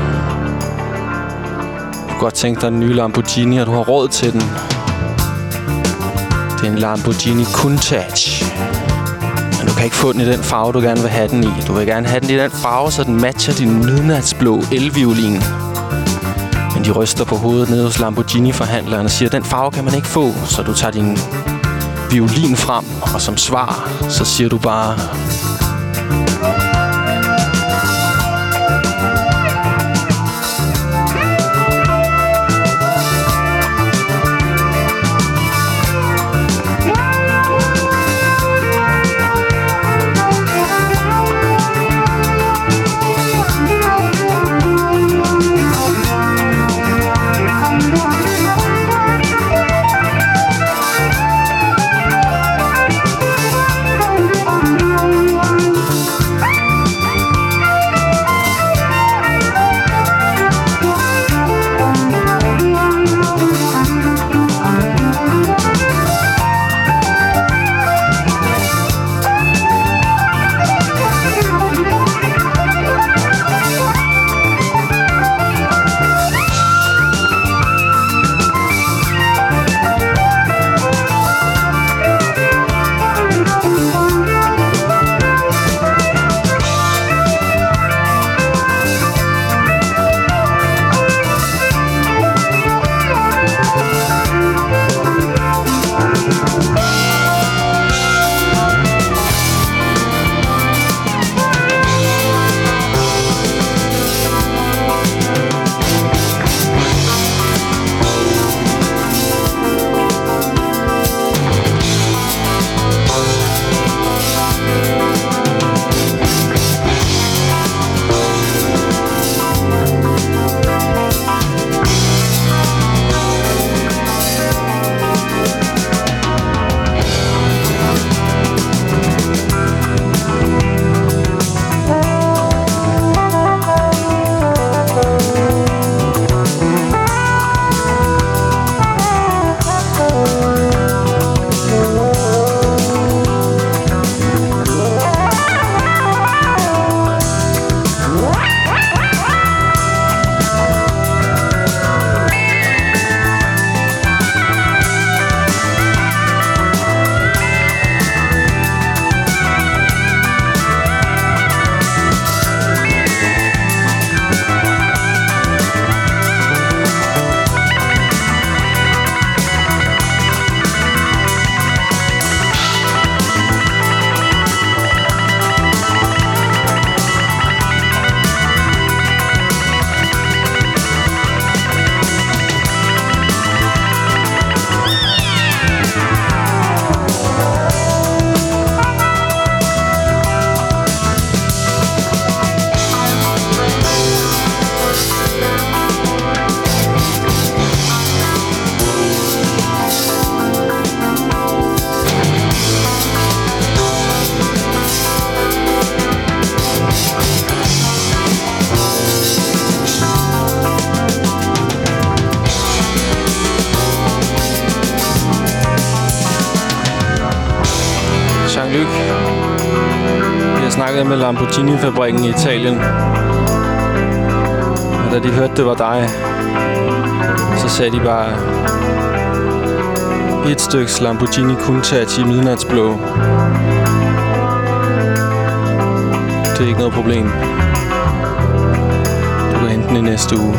Speaker 1: Du kan godt tænke dig den nye Lamborghini, og du har råd til den. Det er en Lamborghini Countach. Men du kan ikke få den i den farve, du gerne vil have den i. Du vil gerne have den i den farve, så den matcher din midnatsblå elviolin. Men de ryster på hovedet nede hos Lamborghini-forhandleren og siger, at den farve kan man ikke få. Så du tager din violin frem, og som svar, så siger du bare... Jean-Luc. Jeg snakkede med Lamborghini-fabrikken i Italien. Og da de hørte, det var dig, så sagde de bare... Et styks Lamborghini Countach i midnatsblå. Det er ikke noget problem. Du kan hente den i næste uge.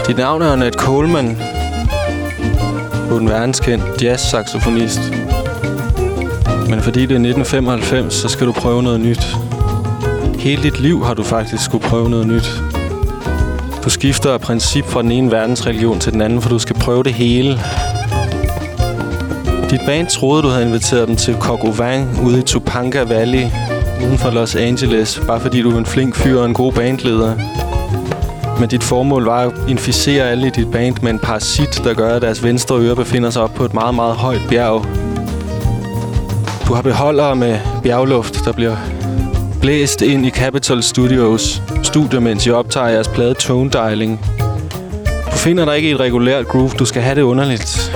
Speaker 1: Dit navn er Ornette Coleman. Du er en verdenskendt jazz-saxofonist. Men fordi det er 1995, så skal du prøve noget nyt. Hele dit liv har du faktisk skulle prøve noget nyt. Du skifter af princip fra den ene verdensreligion til den anden, for du skal prøve det hele. Dit band troede, du havde inviteret dem til Coq au Vin ude i Topanga Valley uden for Los Angeles, bare fordi du er en flink fyr og en god bandleder. Men dit formål var at inficere alle i dit band med en parasit, der gør, at deres venstre øre befinder sig op på et meget, meget højt bjerg. Du har beholdere med bjergluft, der bliver blæst ind i Capitol Studios studio, mens I optager jeres plade Tone Dialing. Du finder dig ikke i et regulært groove, du skal have det underligt.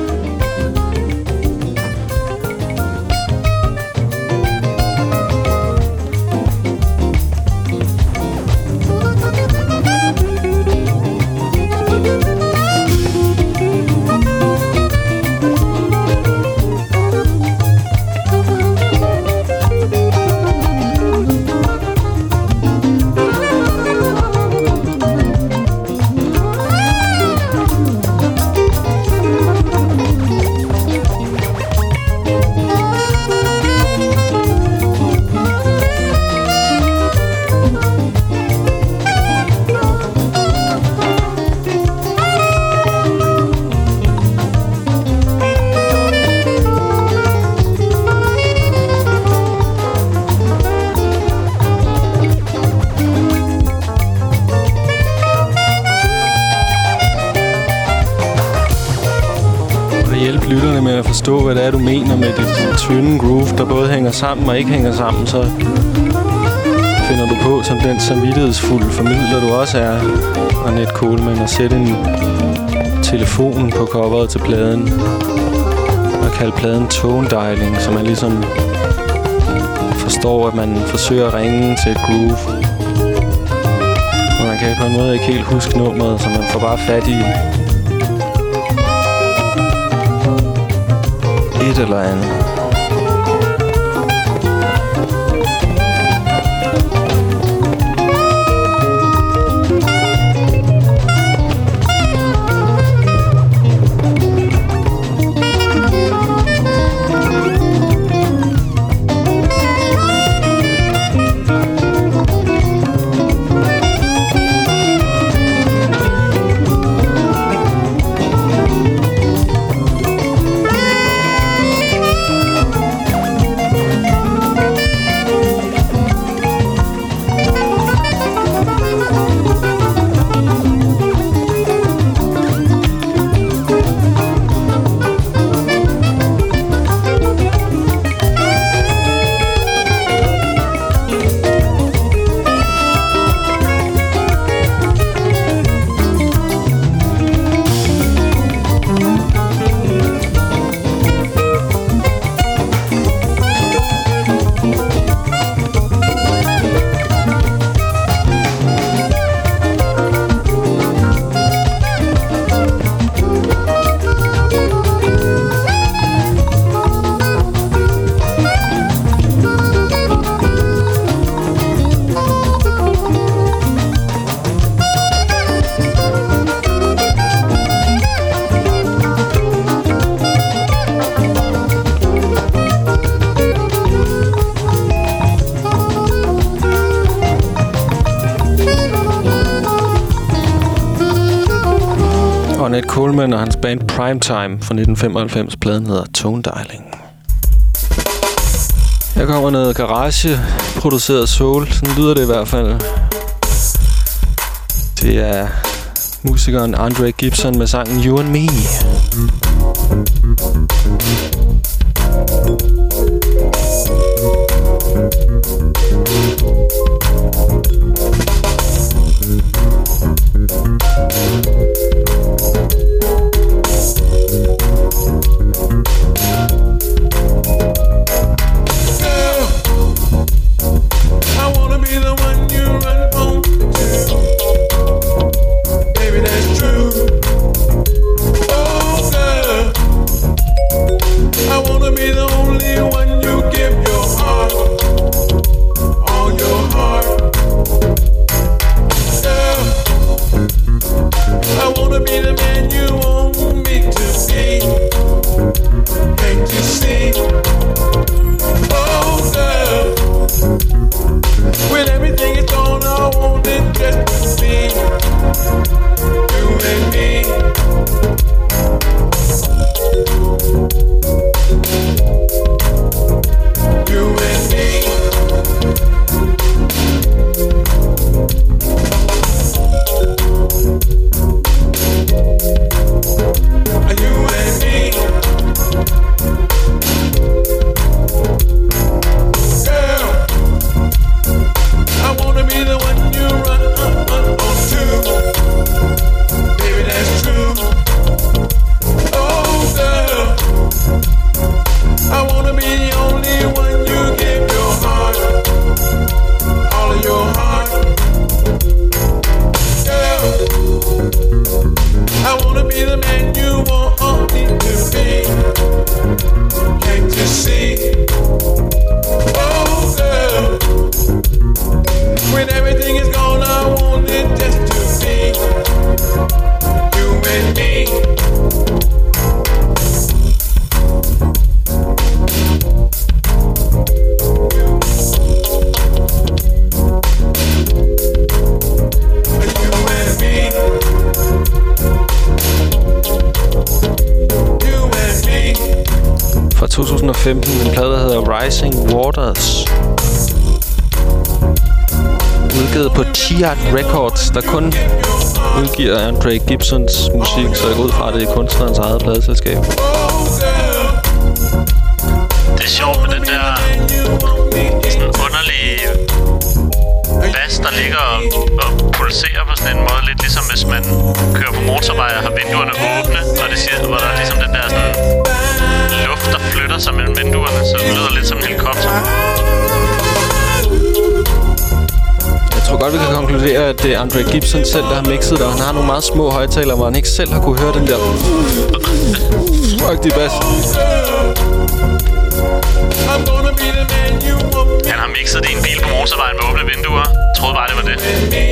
Speaker 1: Forstå, hvad det er, du mener med dit tynde groove, der både hænger sammen og ikke hænger sammen, så finder du på som den samvittighedsfulde formidler, du også er, Ornette Coleman, at sætte en telefon på coveret til pladen og kalde pladen Tone Dialing, så man ligesom forstår, at man forsøger at ringe til et groove. Og man kan på en måde ikke helt huske nummeret, så man får bare fat i et eller andet. Ornette Coleman og hans band Primetime fra 1995. Pladen hedder Tone Dialing. Her kommer noget garage-produceret soul. Sådan lyder det i hvert fald. Det er musikeren Andre Gibson med sangen You and Me.
Speaker 6: Baby, that's true. Oh, girl.
Speaker 1: Fra 2015, en plade, der hedder Rising Waters. Udgivet på Tiart Records, der kun udgiver Andre Gibsons musik, så jeg går ud fra, at det er kunstnerens eget pladeselskab.
Speaker 5: Det er sjovt med den der sådan underlige bas, der ligger og pulserer på sådan en måde. Lidt ligesom hvis man kører på motorvej og har vinduerne åbne, og det siger, hvor der er ligesom den der sådan luft, der flytter sig mellem vinduerne, så det lyder lidt som en helikopter.
Speaker 1: Jeg tror godt, vi kan konkludere, at det er Andre Gibson selv, der har mixet det, og han har nogle meget små højtalere, hvor han ikke selv har kunne høre den der frygtige bas.
Speaker 5: Han har mixet det i en bil på motorvejen med åbne vinduer. Jeg troede bare, det var det.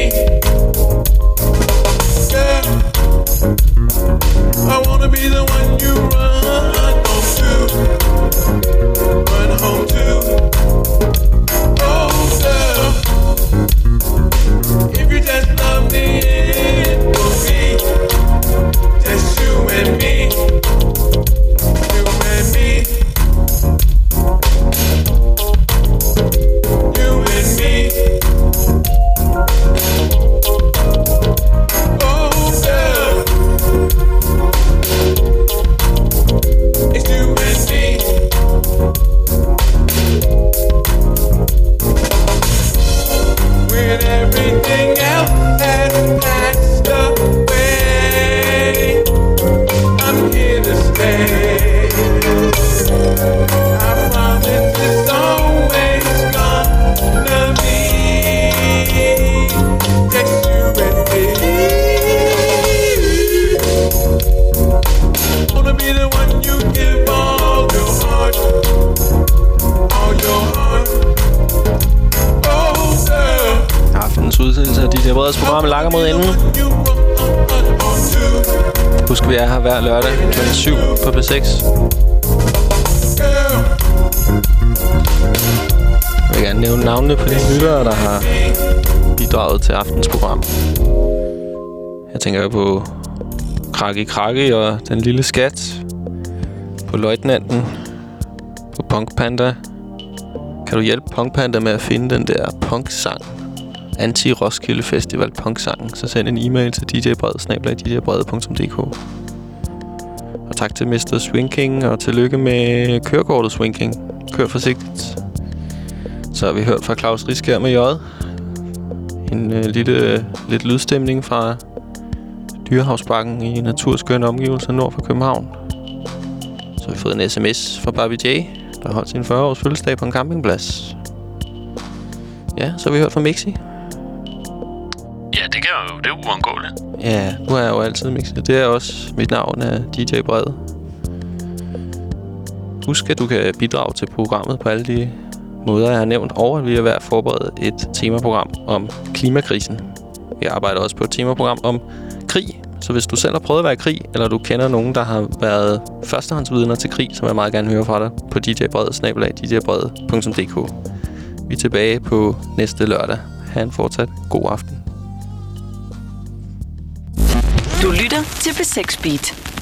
Speaker 5: I wanna be the one you run home to. Run home to. Oh, girl. If you just love me, it will be just you and me. You and me. You and me. Oh, girl. It's you and me. When everything else has passed away, I'm here to stay. I promise it's always gonna be just you and me. Wanna be the one you give all your heart, all your heart. Oh, girl.
Speaker 1: Aftens udsendelse af DJ Breds program langer mod enden. Husk, vi er her hver lørdag kl. 7 på P6. Jeg vil gerne nævne navnene på de lyttere, der har bidraget til aftens program. Jeg tænker på Kraki og Den Lille Skat, på Løjtnanten, på Punk Panda. Kan du hjælpe Punk Panda med at finde den der punk-sang? Anti-Roskilde Festival punk-sangen, så send en e-mail til djbred@djbred.dk. Og tak til Mr. Swing King, og tillykke med kørekortet Swing King. Kør forsigtigt. Så har vi hørt fra Claus Riskær med J. En lidt lydstemning fra Dyrehavsbakken i naturskønne omgivelser nord for København. Så har vi fået en sms fra Barbie J, der holdt sin 40-års fødselsdag på en campingplads. Ja, så har vi hørt fra Mixi.
Speaker 5: Ja, det kan jo, det er uundgåeligt.
Speaker 1: Ja, nu er jeg jo altid Mixi. Det er også mit navn af DJ Bred. Husk, at du kan bidrage til programmet på alle de måder, jeg har nævnt, og at vi er ved at forberede et temaprogram om klimakrisen. Vi arbejder også på et temaprogram om krig. Så hvis du selv har prøvet at være i krig, eller du kender nogen, der har været førstehåndsvidner til krig, så vil jeg meget gerne høre fra dig på djbred@djbred.dk. Vi er tilbage på næste lørdag. Ha' en fortsat god aften.
Speaker 11: Du lytter til P6 Beat.